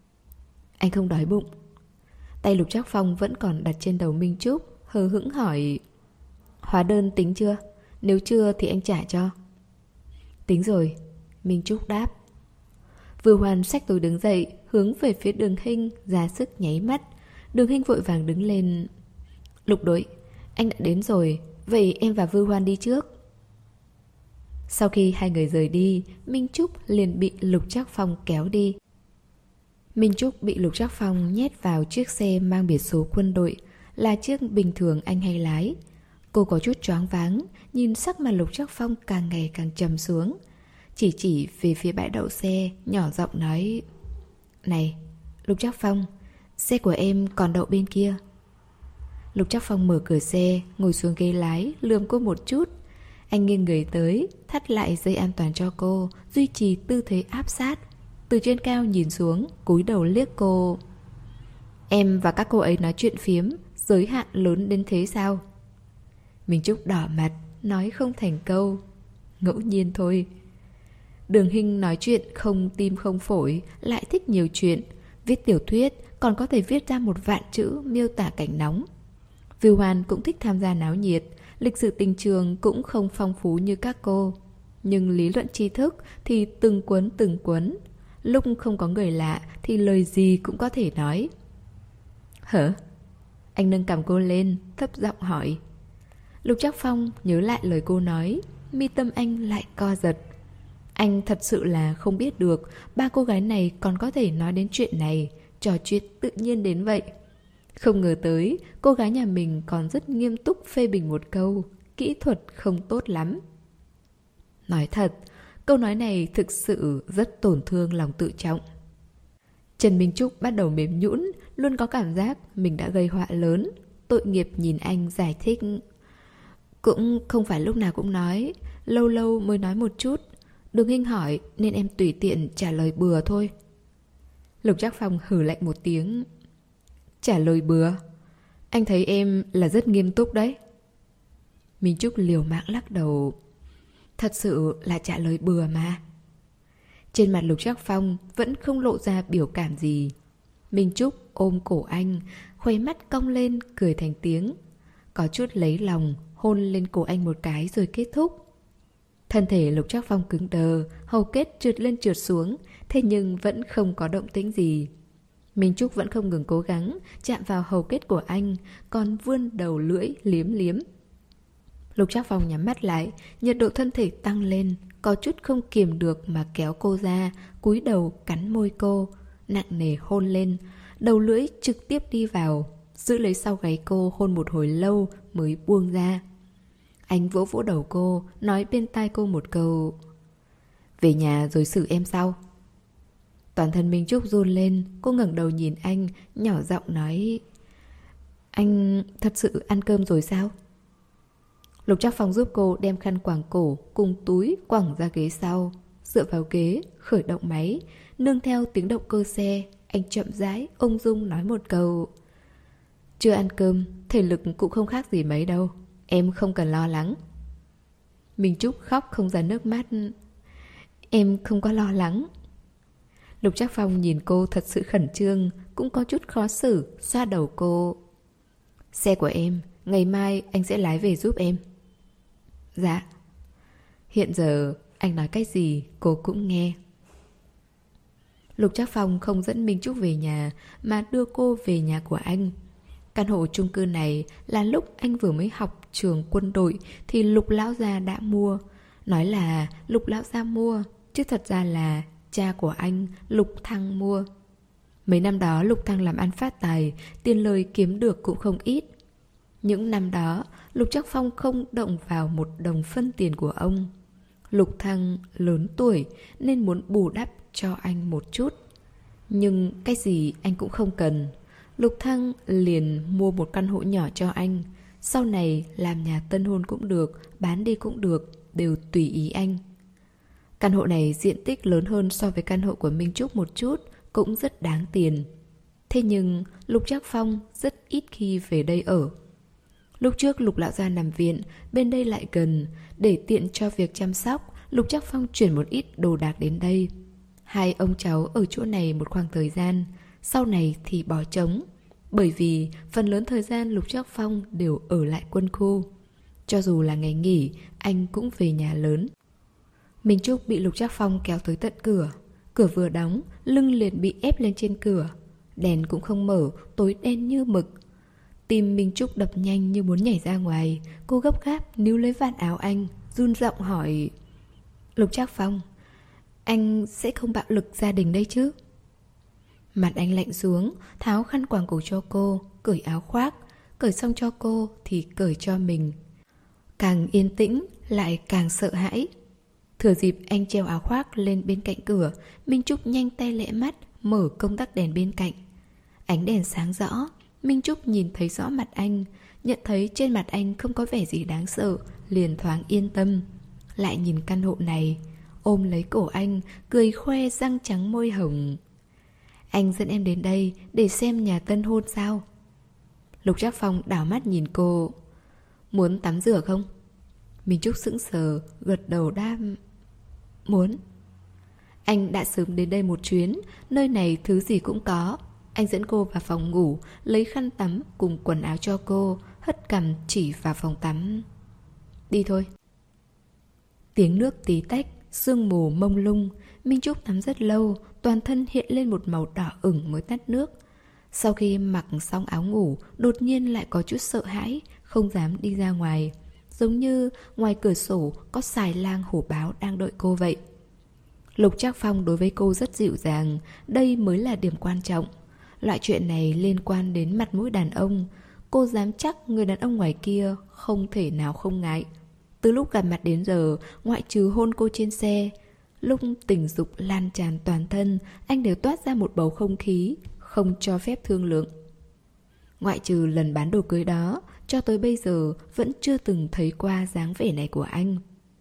Anh không đói bụng. Tay Lục Trác Phong vẫn còn đặt trên đầu Minh Trúc, hờ hững hỏi: Hóa đơn tính chưa? Nếu chưa thì anh trả cho. Tính rồi, Minh Trúc đáp. Viu Hoan xách túi đứng dậy, hướng về phía Đường Hinh, ra sức nháy mắt. Đường Hinh vội vàng đứng lên. Lục đội, anh đã đến rồi, vậy em và Vưu Hoan đi trước. Sau khi hai người rời đi, Minh Trúc liền bị Lục Trác Phong kéo đi. Minh Trúc bị Lục Trác Phong nhét vào chiếc xe mang biển số quân đội, là chiếc bình thường anh hay lái. Cô có chút choáng váng, nhìn sắc mặt Lục Trác Phong càng ngày càng trầm xuống. Chỉ chỉ về phía bãi đậu xe, nhỏ giọng nói: Này, Lục Trác Phong, xe của em còn đậu bên kia. Lục Trác Phong mở cửa xe, ngồi xuống ghế lái, lườm cô một chút. Anh nghiêng người tới, thắt lại dây an toàn cho cô, duy trì tư thế áp sát. Từ trên cao nhìn xuống, cúi đầu liếc cô. Em và các cô ấy nói chuyện phiếm, giới hạn lớn đến thế sao? Minh Trúc đỏ mặt, nói không thành câu. Ngẫu nhiên thôi. Đường Hinh nói chuyện không tim không phổi, lại thích nhiều chuyện. Viết tiểu thuyết còn có thể viết ra một vạn chữ miêu tả cảnh nóng. Vưu Hoan cũng thích tham gia náo nhiệt, lịch sử tình trường cũng không phong phú như các cô. Nhưng lý luận tri thức thì từng cuốn từng cuốn. Lúc không có người lạ thì lời gì cũng có thể nói. Hả? Anh nâng cằm cô lên, thấp giọng hỏi. Lục Trác Phong nhớ lại lời cô nói, mi tâm anh lại co giật. Anh thật sự là không biết được ba cô gái này còn có thể nói đến chuyện này, trò chuyện tự nhiên đến vậy. Không ngờ tới, cô gái nhà mình còn rất nghiêm túc phê bình một câu, kỹ thuật không tốt lắm. Nói thật, câu nói này thực sự rất tổn thương lòng tự trọng. Trần Minh Trúc bắt đầu mềm nhũn, luôn có cảm giác mình đã gây họa lớn. Tội nghiệp nhìn anh giải thích. Cũng không phải lúc nào cũng nói, lâu lâu mới nói một chút. Đường Hinh hỏi nên em tùy tiện trả lời bừa thôi. Lục Trác Phong hừ lạnh một tiếng. Trả lời bừa? Anh thấy em là rất nghiêm túc đấy. Minh Trúc liều mạng lắc đầu. Thật sự là trả lời bừa mà. Trên mặt Lục Trác Phong vẫn không lộ ra biểu cảm gì. Minh Trúc ôm cổ anh, khuấy mắt cong lên, cười thành tiếng. Có chút lấy lòng, hôn lên cổ anh một cái rồi kết thúc. Thân thể Lục Trác Phong cứng đờ, hầu kết trượt lên trượt xuống, thế nhưng vẫn không có động tĩnh gì. Minh Trúc vẫn không ngừng cố gắng chạm vào hầu kết của anh, còn vươn đầu lưỡi liếm liếm. Lục Trác Phong nhắm mắt lại, nhiệt độ thân thể tăng lên, có chút không kiềm được mà kéo cô ra, cúi đầu cắn môi cô, nặng nề hôn lên, đầu lưỡi trực tiếp đi vào, giữ lấy sau gáy cô hôn một hồi lâu mới buông ra. Anh vỗ vỗ đầu cô, nói bên tai cô một câu. Về nhà rồi xử em sau. Toàn thân Minh Trúc run lên, cô ngẩng đầu nhìn anh, nhỏ giọng nói. Anh thật sự ăn cơm rồi sao? Lục Trác Phong giúp cô đem khăn quàng cổ cùng túi quẳng ra ghế sau, dựa vào ghế, khởi động máy, nương theo tiếng động cơ xe, anh chậm rãi, ung dung nói một câu. Chưa ăn cơm, thể lực cũng không khác gì mấy đâu, em không cần lo lắng. Minh Trúc khóc không ra nước mắt. Em không có lo lắng. Lục Trác Phong nhìn cô thật sự khẩn trương, cũng có chút khó xử, xoa đầu cô. Xe của em, ngày mai anh sẽ lái về giúp em. Dạ. Hiện giờ anh nói cái gì cô cũng nghe. Lục Trác Phong không dẫn Minh Trúc về nhà mà đưa cô về nhà của anh. Căn hộ chung cư này là lúc anh vừa mới học trường quân đội thì Lục Lão Gia đã mua. Nói là Lục Lão Gia mua, chứ thật ra là cha của anh, Lục Thăng mua. Mấy năm đó Lục Thăng làm ăn phát tài, tiền lời kiếm được cũng không ít. Những năm đó, Lục Trác Phong không động vào một đồng phân tiền của ông. Lục Thăng lớn tuổi nên muốn bù đắp cho anh một chút. Nhưng cái gì anh cũng không cần. Lục Thăng liền mua một căn hộ nhỏ cho anh. Sau này làm nhà tân hôn cũng được, bán đi cũng được, đều tùy ý anh. Căn hộ này diện tích lớn hơn so với căn hộ của Minh Trúc một chút, cũng rất đáng tiền. Thế nhưng Lục Trác Phong rất ít khi về đây ở. Lúc trước Lục Lão Gia nằm viện, bên đây lại gần, để tiện cho việc chăm sóc, Lục Trác Phong chuyển một ít đồ đạc đến đây. Hai ông cháu ở chỗ này một khoảng thời gian, sau này thì bỏ trống. Bởi vì phần lớn thời gian Lục Trác Phong đều ở lại quân khu. Cho dù là ngày nghỉ, anh cũng về nhà lớn. Minh Trúc bị Lục Trác Phong kéo tới tận cửa. Cửa vừa đóng, lưng liền bị ép lên trên cửa. Đèn cũng không mở, tối đen như mực. Tim Minh Trúc đập nhanh như muốn nhảy ra ngoài. Cô gấp gáp níu lấy vạt áo anh, run giọng hỏi: Lục Trác Phong, anh sẽ không bạo lực gia đình đây chứ? Mặt anh lạnh xuống, tháo khăn quàng cổ cho cô, cởi áo khoác. Cởi xong cho cô thì cởi cho mình. Càng yên tĩnh lại càng sợ hãi. Thừa dịp anh treo áo khoác lên bên cạnh cửa, Minh Trúc nhanh tay lẹ mắt mở công tắc đèn bên cạnh. Ánh đèn sáng rõ, Minh Trúc nhìn thấy rõ mặt anh, nhận thấy trên mặt anh không có vẻ gì đáng sợ, liền thoáng yên tâm. Lại nhìn căn hộ này, ôm lấy cổ anh, cười khoe răng trắng môi hồng. Anh dẫn em đến đây để xem nhà tân hôn sao? Lục Trác Phong đảo mắt nhìn cô. Muốn tắm rửa không? Minh Trúc sững sờ, gật đầu đáp: Muốn. Anh đã sớm đến đây một chuyến, nơi này thứ gì cũng có. Anh dẫn cô vào phòng ngủ, lấy khăn tắm cùng quần áo cho cô, hất cằm chỉ vào phòng tắm. Đi thôi. Tiếng nước tí tách, sương mù mông lung. Minh Trúc tắm rất lâu, toàn thân hiện lên một màu đỏ ửng mới tắt nước. Sau khi mặc xong áo ngủ, đột nhiên lại có chút sợ hãi, không dám đi ra ngoài. Giống như ngoài cửa sổ có xài lang hổ báo đang đợi cô vậy. Lục Trác Phong đối với cô rất dịu dàng, đây mới là điểm quan trọng. Loại chuyện này liên quan đến mặt mũi đàn ông. Cô dám chắc người đàn ông ngoài kia không thể nào không ngại. Từ lúc gặp mặt đến giờ, ngoại trừ hôn cô trên xe, lúc tình dục lan tràn toàn thân, anh đều toát ra một bầu không khí không cho phép thương lượng. Ngoại trừ lần bán đồ cưới đó, cho tới bây giờ vẫn chưa từng thấy qua dáng vẻ này của anh.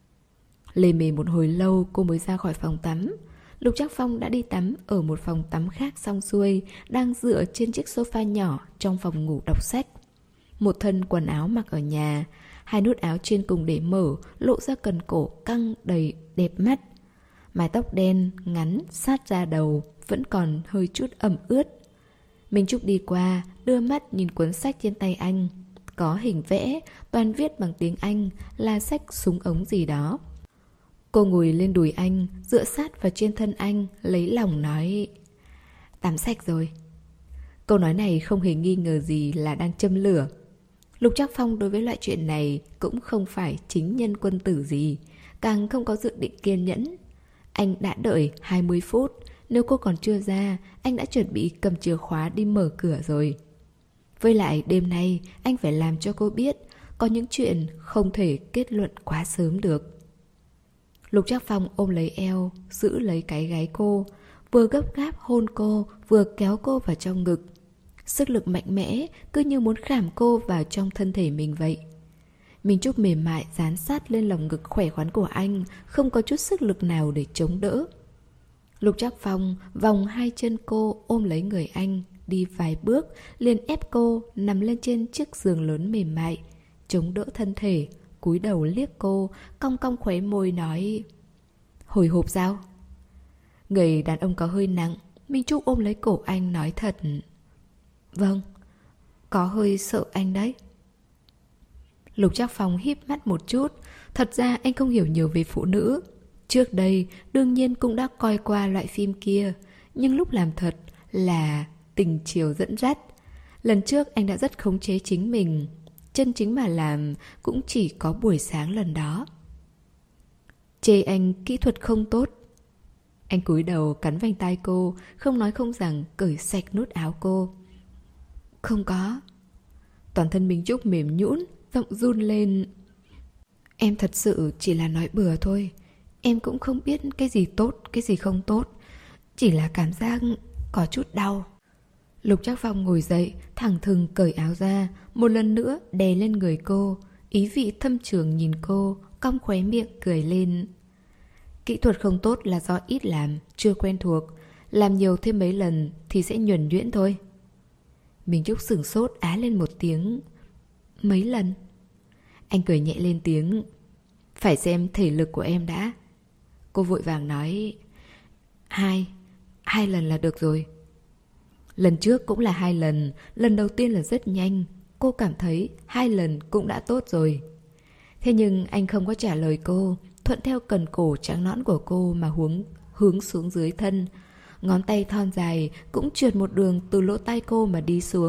Lề mề một hồi lâu cô mới ra khỏi phòng tắm. Lục Trác Phong đã đi tắm ở một phòng tắm khác xong xuôi, đang dựa trên chiếc sofa nhỏ trong phòng ngủ đọc sách. Một thân quần áo mặc ở nhà, hai nút áo trên cùng để mở, lộ ra cần cổ căng đầy đẹp mắt. Mái tóc đen, ngắn, sát ra đầu, vẫn còn hơi chút ẩm ướt. Minh Trúc đi qua, đưa mắt nhìn cuốn sách trên tay anh. Có hình vẽ, toàn viết bằng tiếng Anh, là sách súng ống gì đó. Cô ngồi lên đùi anh, dựa sát vào trên thân anh, lấy lòng nói: Tắm sạch rồi. Câu nói này không hề nghi ngờ gì là đang châm lửa. Lục Trác Phong đối với loại chuyện này cũng không phải chính nhân quân tử gì, càng không có dự định kiên nhẫn. Anh đã đợi hai mươi phút, nếu cô còn chưa ra, anh đã chuẩn bị cầm chìa khóa đi mở cửa rồi. Với lại đêm nay anh phải làm cho cô biết có những chuyện không thể kết luận quá sớm được. Lục Trác Phong ôm lấy eo, giữ lấy cái gáy cô, vừa gấp gáp hôn cô, vừa kéo cô vào trong ngực. Sức lực mạnh mẽ, cứ như muốn khảm cô vào trong thân thể mình vậy. Minh Trúc mềm mại dán sát lên lồng ngực khỏe khoắn của anh, không có chút sức lực nào để chống đỡ. Lục Trác Phong vòng hai chân cô ôm lấy người anh, đi vài bước, liền ép cô nằm lên trên chiếc giường lớn mềm mại, chống đỡ thân thể, cúi đầu liếc cô, cong cong khóe môi nói: Hồi hộp sao? Người đàn ông có hơi nặng. Minh Trúc ôm lấy cổ anh nói thật: Vâng, có hơi sợ anh đấy. Lục Trác Phong híp mắt một chút. Thật ra anh không hiểu nhiều về phụ nữ. Trước đây đương nhiên cũng đã coi qua loại phim kia, nhưng lúc làm thật là tình chiều dẫn dắt. Lần trước anh đã rất khống chế chính mình, chân chính mà làm cũng chỉ có buổi sáng lần đó. Chê anh kỹ thuật không tốt. Anh cúi đầu cắn vành tai cô, không nói không rằng cởi sạch nút áo cô. Không có. Toàn thân Minh Trúc mềm nhũn, giọng run lên. Em thật sự chỉ là nói bừa thôi. Em cũng không biết cái gì tốt, cái gì không tốt. Chỉ là cảm giác có chút đau. Lục Trác Phong ngồi dậy, thẳng thừng cởi áo ra, một lần nữa đè lên người cô, ý vị thâm trường nhìn cô, cong khóe miệng cười lên. Kỹ thuật không tốt là do ít làm, chưa quen thuộc. Làm nhiều thêm mấy lần thì sẽ nhuần nhuyễn thôi. Minh Trúc sửng sốt á lên một tiếng. Mấy lần? Anh cười nhẹ lên tiếng. Phải xem thể lực của em đã. Cô vội vàng nói: Hai, hai lần là được rồi. Lần trước cũng là hai lần. Lần đầu tiên là rất nhanh. Cô cảm thấy hai lần cũng đã tốt rồi. Thế nhưng anh không có trả lời cô, thuận theo cần cổ trắng nõn của cô mà hướng, hướng xuống dưới thân. Ngón tay thon dài cũng trượt một đường từ lỗ tai cô mà đi xuống.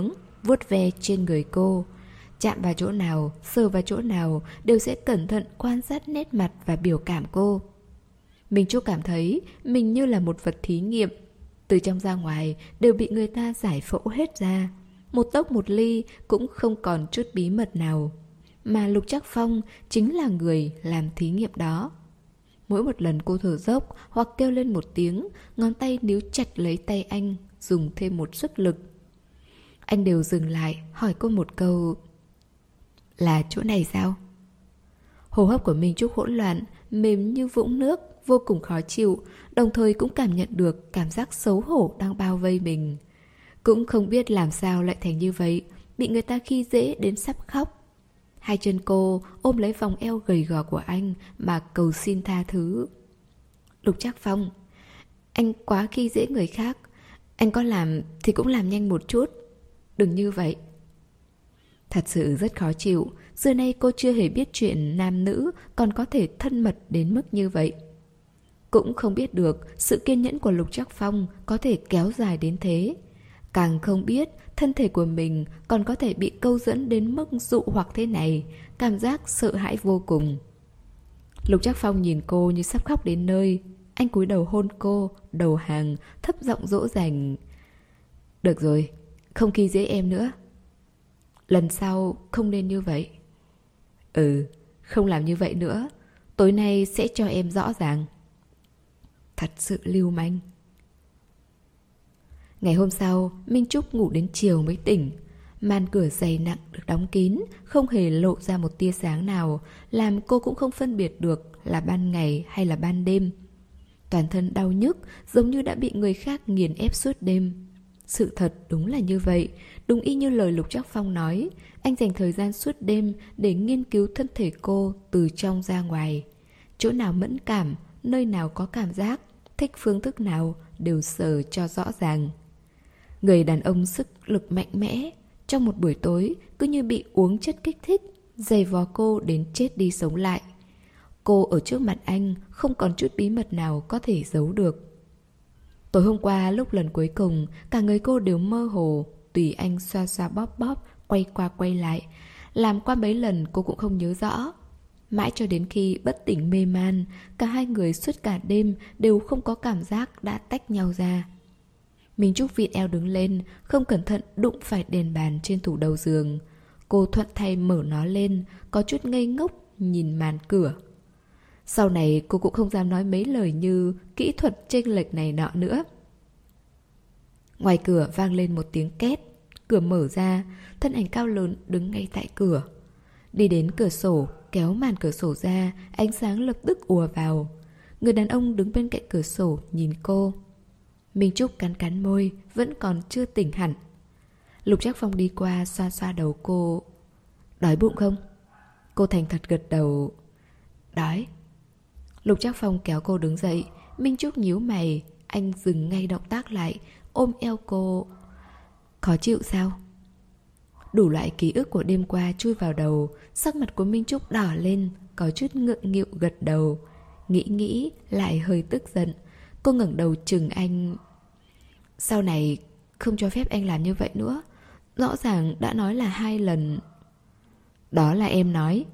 vuốt ve trên người cô. Chạm vào chỗ nào, sờ vào chỗ nào đều sẽ cẩn thận quan sát nét mặt và biểu cảm cô. Minh Trúc cảm thấy mình như là một vật thí nghiệm. Từ trong ra ngoài đều bị người ta giải phẫu hết ra. Một tấc một ly cũng không còn chút bí mật nào. Mà Lục Trác Phong chính là người làm thí nghiệm đó. Mỗi một lần cô thở dốc hoặc kêu lên một tiếng, ngón tay níu chặt lấy tay anh, dùng thêm một sức lực. Anh đều dừng lại, hỏi cô một câu: là chỗ này sao? Hô hấp của Minh Trúc hỗn loạn, mềm như vũng nước, vô cùng khó chịu, đồng thời cũng cảm nhận được cảm giác xấu hổ đang bao vây mình. Cũng không biết làm sao lại thành như vậy, bị người ta khi dễ đến sắp khóc. Hai chân cô ôm lấy vòng eo gầy gò của anh mà cầu xin tha thứ. Lục Trác Phong, anh quá khi dễ người khác. Anh có làm thì cũng làm nhanh một chút. Đừng như vậy. Thật sự rất khó chịu. Xưa nay cô chưa hề biết chuyện nam nữ còn có thể thân mật đến mức như vậy. Cũng không biết được sự kiên nhẫn của Lục Trác Phong có thể kéo dài đến thế. Càng không biết thân thể của mình còn có thể bị câu dẫn đến mức dụ hoặc thế này. Cảm giác sợ hãi vô cùng. Lục Trác Phong nhìn cô như sắp khóc đến nơi. Anh cúi đầu hôn cô, đầu hàng, thấp giọng dỗ dành. Được rồi, không khi dễ em nữa. Lần sau không nên như vậy. Ừ, không làm như vậy nữa. Tối nay sẽ cho em rõ ràng. Thật sự lưu manh. Ngày hôm sau, Minh Trúc ngủ đến chiều mới tỉnh. Màn cửa dày nặng được đóng kín, không hề lộ ra một tia sáng nào, làm cô cũng không phân biệt được là ban ngày hay là ban đêm. Toàn thân đau nhức, giống như đã bị người khác nghiền ép suốt đêm. Sự thật đúng là như vậy, đúng y như lời Lục Trác Phong nói. Anh dành thời gian suốt đêm để nghiên cứu thân thể cô từ trong ra ngoài. Chỗ nào mẫn cảm, nơi nào có cảm giác, thích phương thức nào đều sờ cho rõ ràng. Người đàn ông sức lực mạnh mẽ, trong một buổi tối cứ như bị uống chất kích thích, giày vò cô đến chết đi sống lại. Cô ở trước mặt anh không còn chút bí mật nào có thể giấu được. Tối hôm qua lúc lần cuối cùng, cả người cô đều mơ hồ, tùy anh xoa xoa bóp bóp, quay qua quay lại. Làm qua mấy lần cô cũng không nhớ rõ. Mãi cho đến khi bất tỉnh mê man, cả hai người suốt cả đêm đều không có cảm giác đã tách nhau ra. Minh Trúc vịn eo đứng lên, không cẩn thận đụng phải đèn bàn trên tủ đầu giường. Cô thuận tay mở nó lên, có chút ngây ngốc nhìn màn cửa. Sau này cô cũng không dám nói mấy lời như kỹ thuật chênh lệch này nọ nữa. Ngoài cửa vang lên một tiếng két. Cửa mở ra, thân ảnh cao lớn đứng ngay tại cửa. Đi đến cửa sổ, kéo màn cửa sổ ra, ánh sáng lập tức ùa vào. Người đàn ông đứng bên cạnh cửa sổ nhìn cô. Minh Trúc cắn cắn môi, vẫn còn chưa tỉnh hẳn. Lục Trác Phong đi qua xoa xoa đầu cô. Đói bụng không? Cô thành thật gật đầu. Đói. Lục Trác Phong kéo cô đứng dậy. Minh Trúc nhíu mày. Anh dừng ngay động tác lại, ôm eo cô. Khó chịu sao? Đủ loại ký ức của đêm qua chui vào đầu. Sắc mặt của Minh Trúc đỏ lên, có chút ngượng nghịu gật đầu. Nghĩ nghĩ lại hơi tức giận. Cô ngẩng đầu chừng anh. Sau này không cho phép anh làm như vậy nữa. Rõ ràng đã nói là hai lần. Đó là em nói.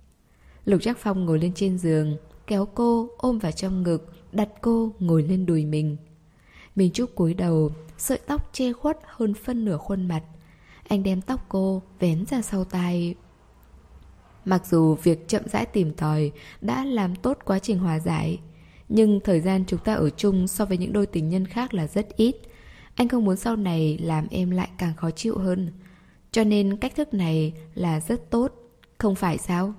Lục Trác Phong ngồi lên trên giường, kéo cô ôm vào trong ngực, đặt cô ngồi lên đùi mình. Minh Trúc cúi đầu, sợi tóc che khuất hơn phân nửa khuôn mặt. Anh đem tóc cô vén ra sau tai. Mặc dù việc chậm rãi tìm tòi đã làm tốt quá trình hòa giải, nhưng thời gian chúng ta ở chung so với những đôi tình nhân khác là rất ít. Anh không muốn sau này làm em lại càng khó chịu hơn. Cho nên cách thức này là rất tốt, không phải sao?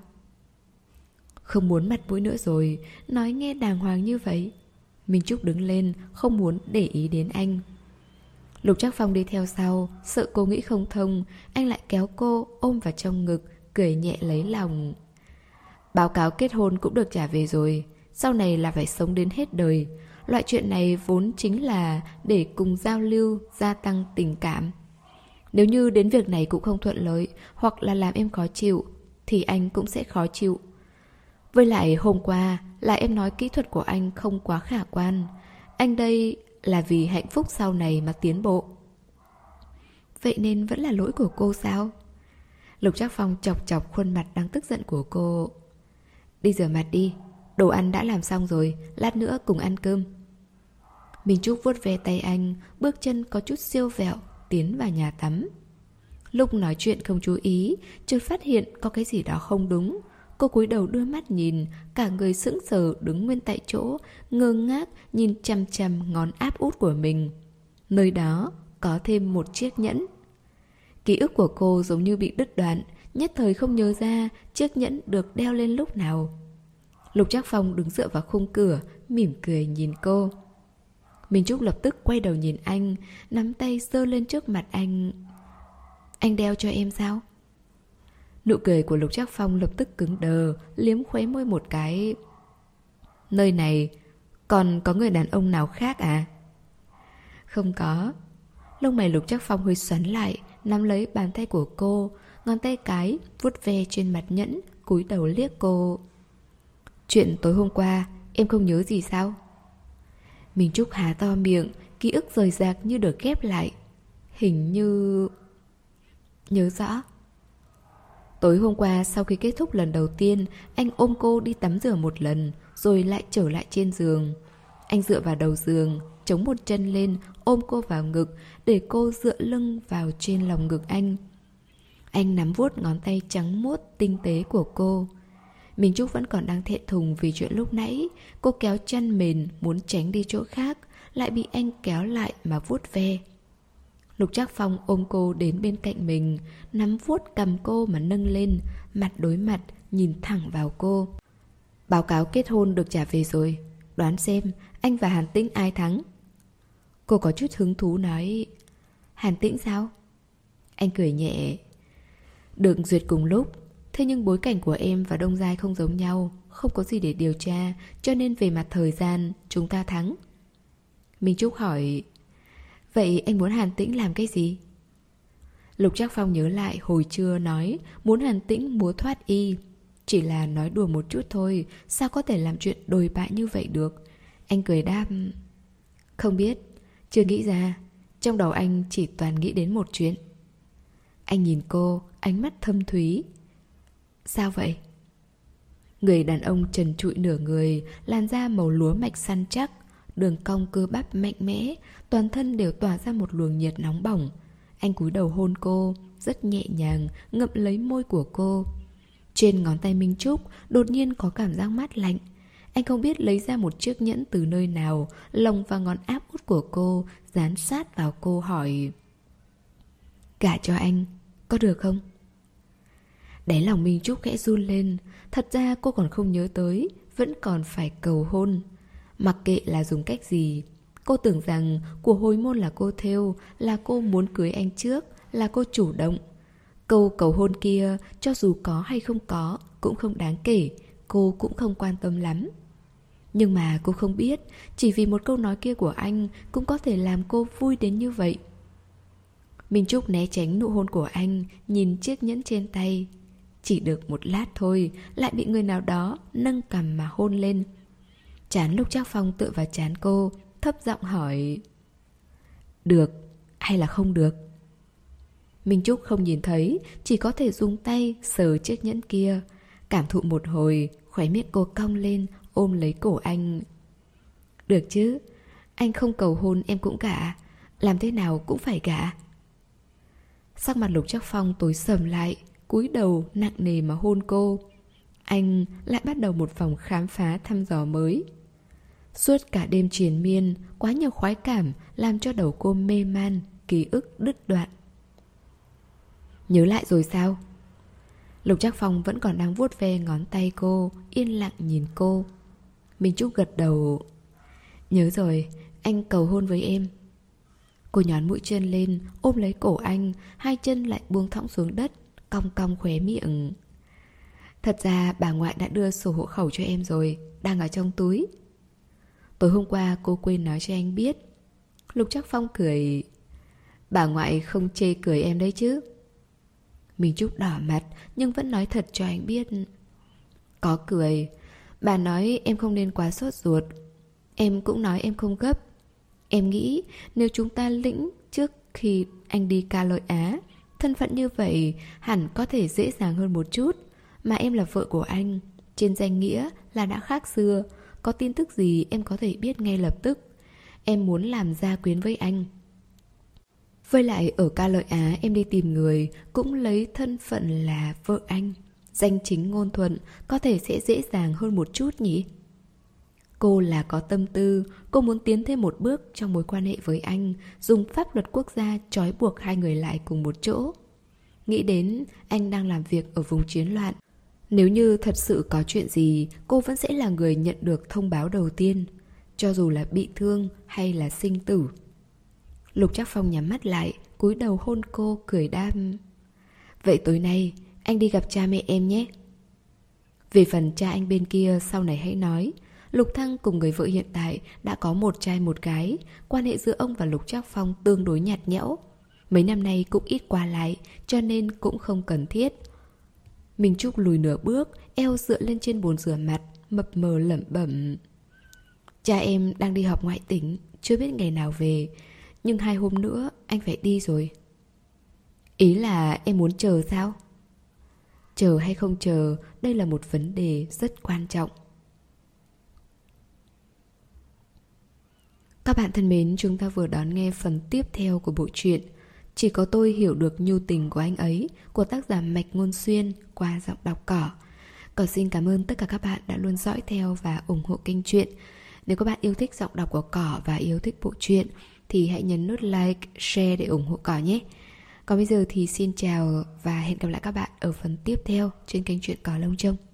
Không muốn mặt mũi nữa rồi, nói nghe đàng hoàng như vậy. Minh Trúc đứng lên, không muốn để ý đến anh. Lục Trác Phong đi theo sau, sợ cô nghĩ không thông. Anh lại kéo cô ôm vào trong ngực, cười nhẹ lấy lòng. Báo cáo kết hôn cũng được trả về rồi. Sau này là phải sống đến hết đời. Loại chuyện này vốn chính là để cùng giao lưu, gia tăng tình cảm. Nếu như đến việc này cũng không thuận lợi, hoặc là làm em khó chịu, thì anh cũng sẽ khó chịu. Với lại hôm qua là em nói kỹ thuật của anh không quá khả quan. Anh đây là vì hạnh phúc sau này mà tiến bộ. vậy nên vẫn là lỗi của cô sao? Lục Trác Phong chọc chọc khuôn mặt đang tức giận của cô. Đi rửa mặt đi, đồ ăn đã làm xong rồi, lát nữa cùng ăn cơm. Minh Trúc vuốt ve tay anh, bước chân có chút siêu vẹo, tiến vào nhà tắm. Lúc nói chuyện không chú ý, chợt phát hiện có cái gì đó không đúng. Cô cúi đầu đưa mắt nhìn, cả người sững sờ đứng nguyên tại chỗ, ngơ ngác nhìn chằm chằm ngón áp út của mình. Nơi đó có thêm một chiếc nhẫn. Ký ức của cô giống như bị đứt đoạn, nhất thời không nhớ ra chiếc nhẫn được đeo lên lúc nào. Lục Trác Phong đứng dựa vào khung cửa, mỉm cười nhìn cô. Minh Trúc lập tức quay đầu nhìn anh, nắm tay giơ lên trước mặt anh. Anh đeo cho em sao? Nụ cười của Lục Trác Phong lập tức cứng đờ, liếm khóe môi một cái. Nơi này còn có người đàn ông nào khác à? Không có. Lông mày Lục Trác Phong hơi xoắn lại, nắm lấy bàn tay của cô, ngón tay cái vuốt ve trên mặt nhẫn, cúi đầu liếc cô. Chuyện tối hôm qua em không nhớ gì sao? Minh Trúc há to miệng, ký ức rời rạc như được ghép lại. Hình như... Nhớ rõ. Tối hôm qua sau khi kết thúc lần đầu tiên, anh ôm cô đi tắm rửa một lần, rồi lại trở lại trên giường. Anh dựa vào đầu giường, chống một chân lên, ôm cô vào ngực, để cô dựa lưng vào trên lòng ngực anh. Anh nắm vuốt ngón tay trắng muốt tinh tế của cô. Minh Trúc vẫn còn đang thẹn thùng vì chuyện lúc nãy. Cô kéo chăn mền muốn tránh đi chỗ khác, lại bị anh kéo lại mà vuốt ve. Lục Trác Phong ôm cô đến bên cạnh mình, nắm vuốt cằm cô mà nâng lên, mặt đối mặt, nhìn thẳng vào cô. Báo cáo kết hôn được trả về rồi. Đoán xem, anh và Hàn Tĩnh ai thắng? Cô có chút hứng thú nói. Hàn Tĩnh sao? Anh cười nhẹ. Được duyệt cùng lúc. Thế nhưng bối cảnh của em và Đông Giai không giống nhau, không có gì để điều tra, cho nên về mặt thời gian, chúng ta thắng. Minh Trúc hỏi. Vậy anh muốn Hàn Tĩnh làm cái gì? Lục Trác Phong nhớ lại hồi trưa nói muốn Hàn Tĩnh múa thoát y. Chỉ là nói đùa một chút thôi, sao có thể làm chuyện đồi bại như vậy được? Anh cười đáp. Không biết, chưa nghĩ ra. Trong đầu anh chỉ toàn nghĩ đến một chuyện. Anh nhìn cô, ánh mắt thâm thúy. Sao vậy? Người đàn ông trần trụi nửa người, làn da màu lúa mạch săn chắc, đường cong cơ bắp mạnh mẽ, toàn thân đều tỏa ra một luồng nhiệt nóng bỏng. Anh cúi đầu hôn cô, rất nhẹ nhàng, ngậm lấy môi của cô. Trên ngón tay Minh Trúc đột nhiên có cảm giác mát lạnh. Anh không biết lấy ra một chiếc nhẫn từ nơi nào, lồng vào ngón áp út của cô, dán sát vào cô hỏi. Gả cho anh, có được không? Đáy lòng Minh Trúc khẽ run lên. Thật ra cô còn không nhớ tới, vẫn còn phải cầu hôn. Mặc kệ là dùng cách gì, cô tưởng rằng của hồi môn là cô thêu, là cô muốn cưới anh trước, là cô chủ động. Câu cầu hôn kia, cho dù có hay không có, cũng không đáng kể, cô cũng không quan tâm lắm. Nhưng mà cô không biết, chỉ vì một câu nói kia của anh cũng có thể làm cô vui đến như vậy. Minh Trúc né tránh nụ hôn của anh, nhìn chiếc nhẫn trên tay. Chỉ được một lát thôi, lại bị người nào đó nâng cằm mà hôn lên. Trán Lục Trác Phong tựa vào trán cô, thấp giọng hỏi. Được hay là không được? Minh Trúc không nhìn thấy, chỉ có thể dùng tay sờ chiếc nhẫn kia. Cảm thụ một hồi, khóe miệng cô cong lên, ôm lấy cổ anh. Được chứ, anh không cầu hôn em cũng gả, làm thế nào cũng phải gả. Sắc mặt Lục Trác Phong tối sầm lại, cúi đầu nặng nề mà hôn cô. Anh lại bắt đầu một vòng khám phá thăm dò mới. Suốt cả đêm triền miên, quá nhiều khoái cảm làm cho đầu cô mê man, ký ức đứt đoạn. Nhớ lại rồi sao? Lục Trác Phong vẫn còn đang vuốt ve ngón tay cô, yên lặng nhìn cô. Minh Trúc gật đầu. Nhớ rồi, anh cầu hôn với em. Cô nhón mũi chân lên, ôm lấy cổ anh, hai chân lại buông thõng xuống đất, cong cong khóe miệng. Thật ra bà ngoại đã đưa sổ hộ khẩu cho em rồi, đang ở trong túi. Tối hôm qua cô quên nói cho anh biết. Lục Trác Phong cười. Bà ngoại không chê cười em đấy chứ? Minh Trúc đỏ mặt nhưng vẫn nói thật cho anh biết. Có cười. Bà nói em không nên quá sốt ruột. Em cũng nói em không gấp. Em nghĩ nếu chúng ta lĩnh trước khi anh đi ca lợi Á, thân phận như vậy hẳn có thể dễ dàng hơn một chút. Mà em là vợ của anh, trên danh nghĩa là đã khác xưa. Có tin tức gì em có thể biết ngay lập tức. Em muốn làm gia quyến với anh. Với lại ở ca lợi Á em đi tìm người cũng lấy thân phận là vợ anh. Danh chính ngôn thuận, có thể sẽ dễ dàng hơn một chút nhỉ? Cô là có tâm tư, cô muốn tiến thêm một bước trong mối quan hệ với anh, dùng pháp luật quốc gia trói buộc hai người lại cùng một chỗ. Nghĩ đến anh đang làm việc ở vùng chiến loạn. Nếu như thật sự có chuyện gì, cô vẫn sẽ là người nhận được thông báo đầu tiên, cho dù là bị thương hay là sinh tử. Lục Trác Phong nhắm mắt lại, cúi đầu hôn cô, cười đam. Vậy tối nay anh đi gặp cha mẹ em nhé. Về phần cha anh bên kia sau này hãy nói. Lục Thăng cùng người vợ hiện tại đã có một trai một gái. Quan hệ giữa ông và Lục Trác Phong tương đối nhạt nhẽo. Mấy năm nay cũng ít qua lại, cho nên cũng không cần thiết. Minh Trúc lùi nửa bước, eo dựa lên trên bồn rửa mặt, mập mờ lẩm bẩm. Cha em đang đi học ngoại tỉnh, chưa biết ngày nào về. Nhưng hai hôm nữa anh phải đi rồi. Ý là em muốn chờ sao? Chờ hay không chờ, đây là một vấn đề rất quan trọng. Các bạn thân mến, chúng ta vừa đón nghe phần tiếp theo của bộ truyện Chỉ có tôi hiểu được nhu tình của anh ấy của tác giả Mạch Ngôn Xuyên qua giọng đọc Cỏ. Cỏ xin cảm ơn tất cả các bạn đã luôn dõi theo và ủng hộ kênh truyện. Nếu các bạn yêu thích giọng đọc của Cỏ và yêu thích bộ truyện thì hãy nhấn nút like, share để ủng hộ Cỏ nhé. Còn bây giờ thì xin chào và hẹn gặp lại các bạn ở phần tiếp theo trên kênh truyện Cỏ Lông Trông.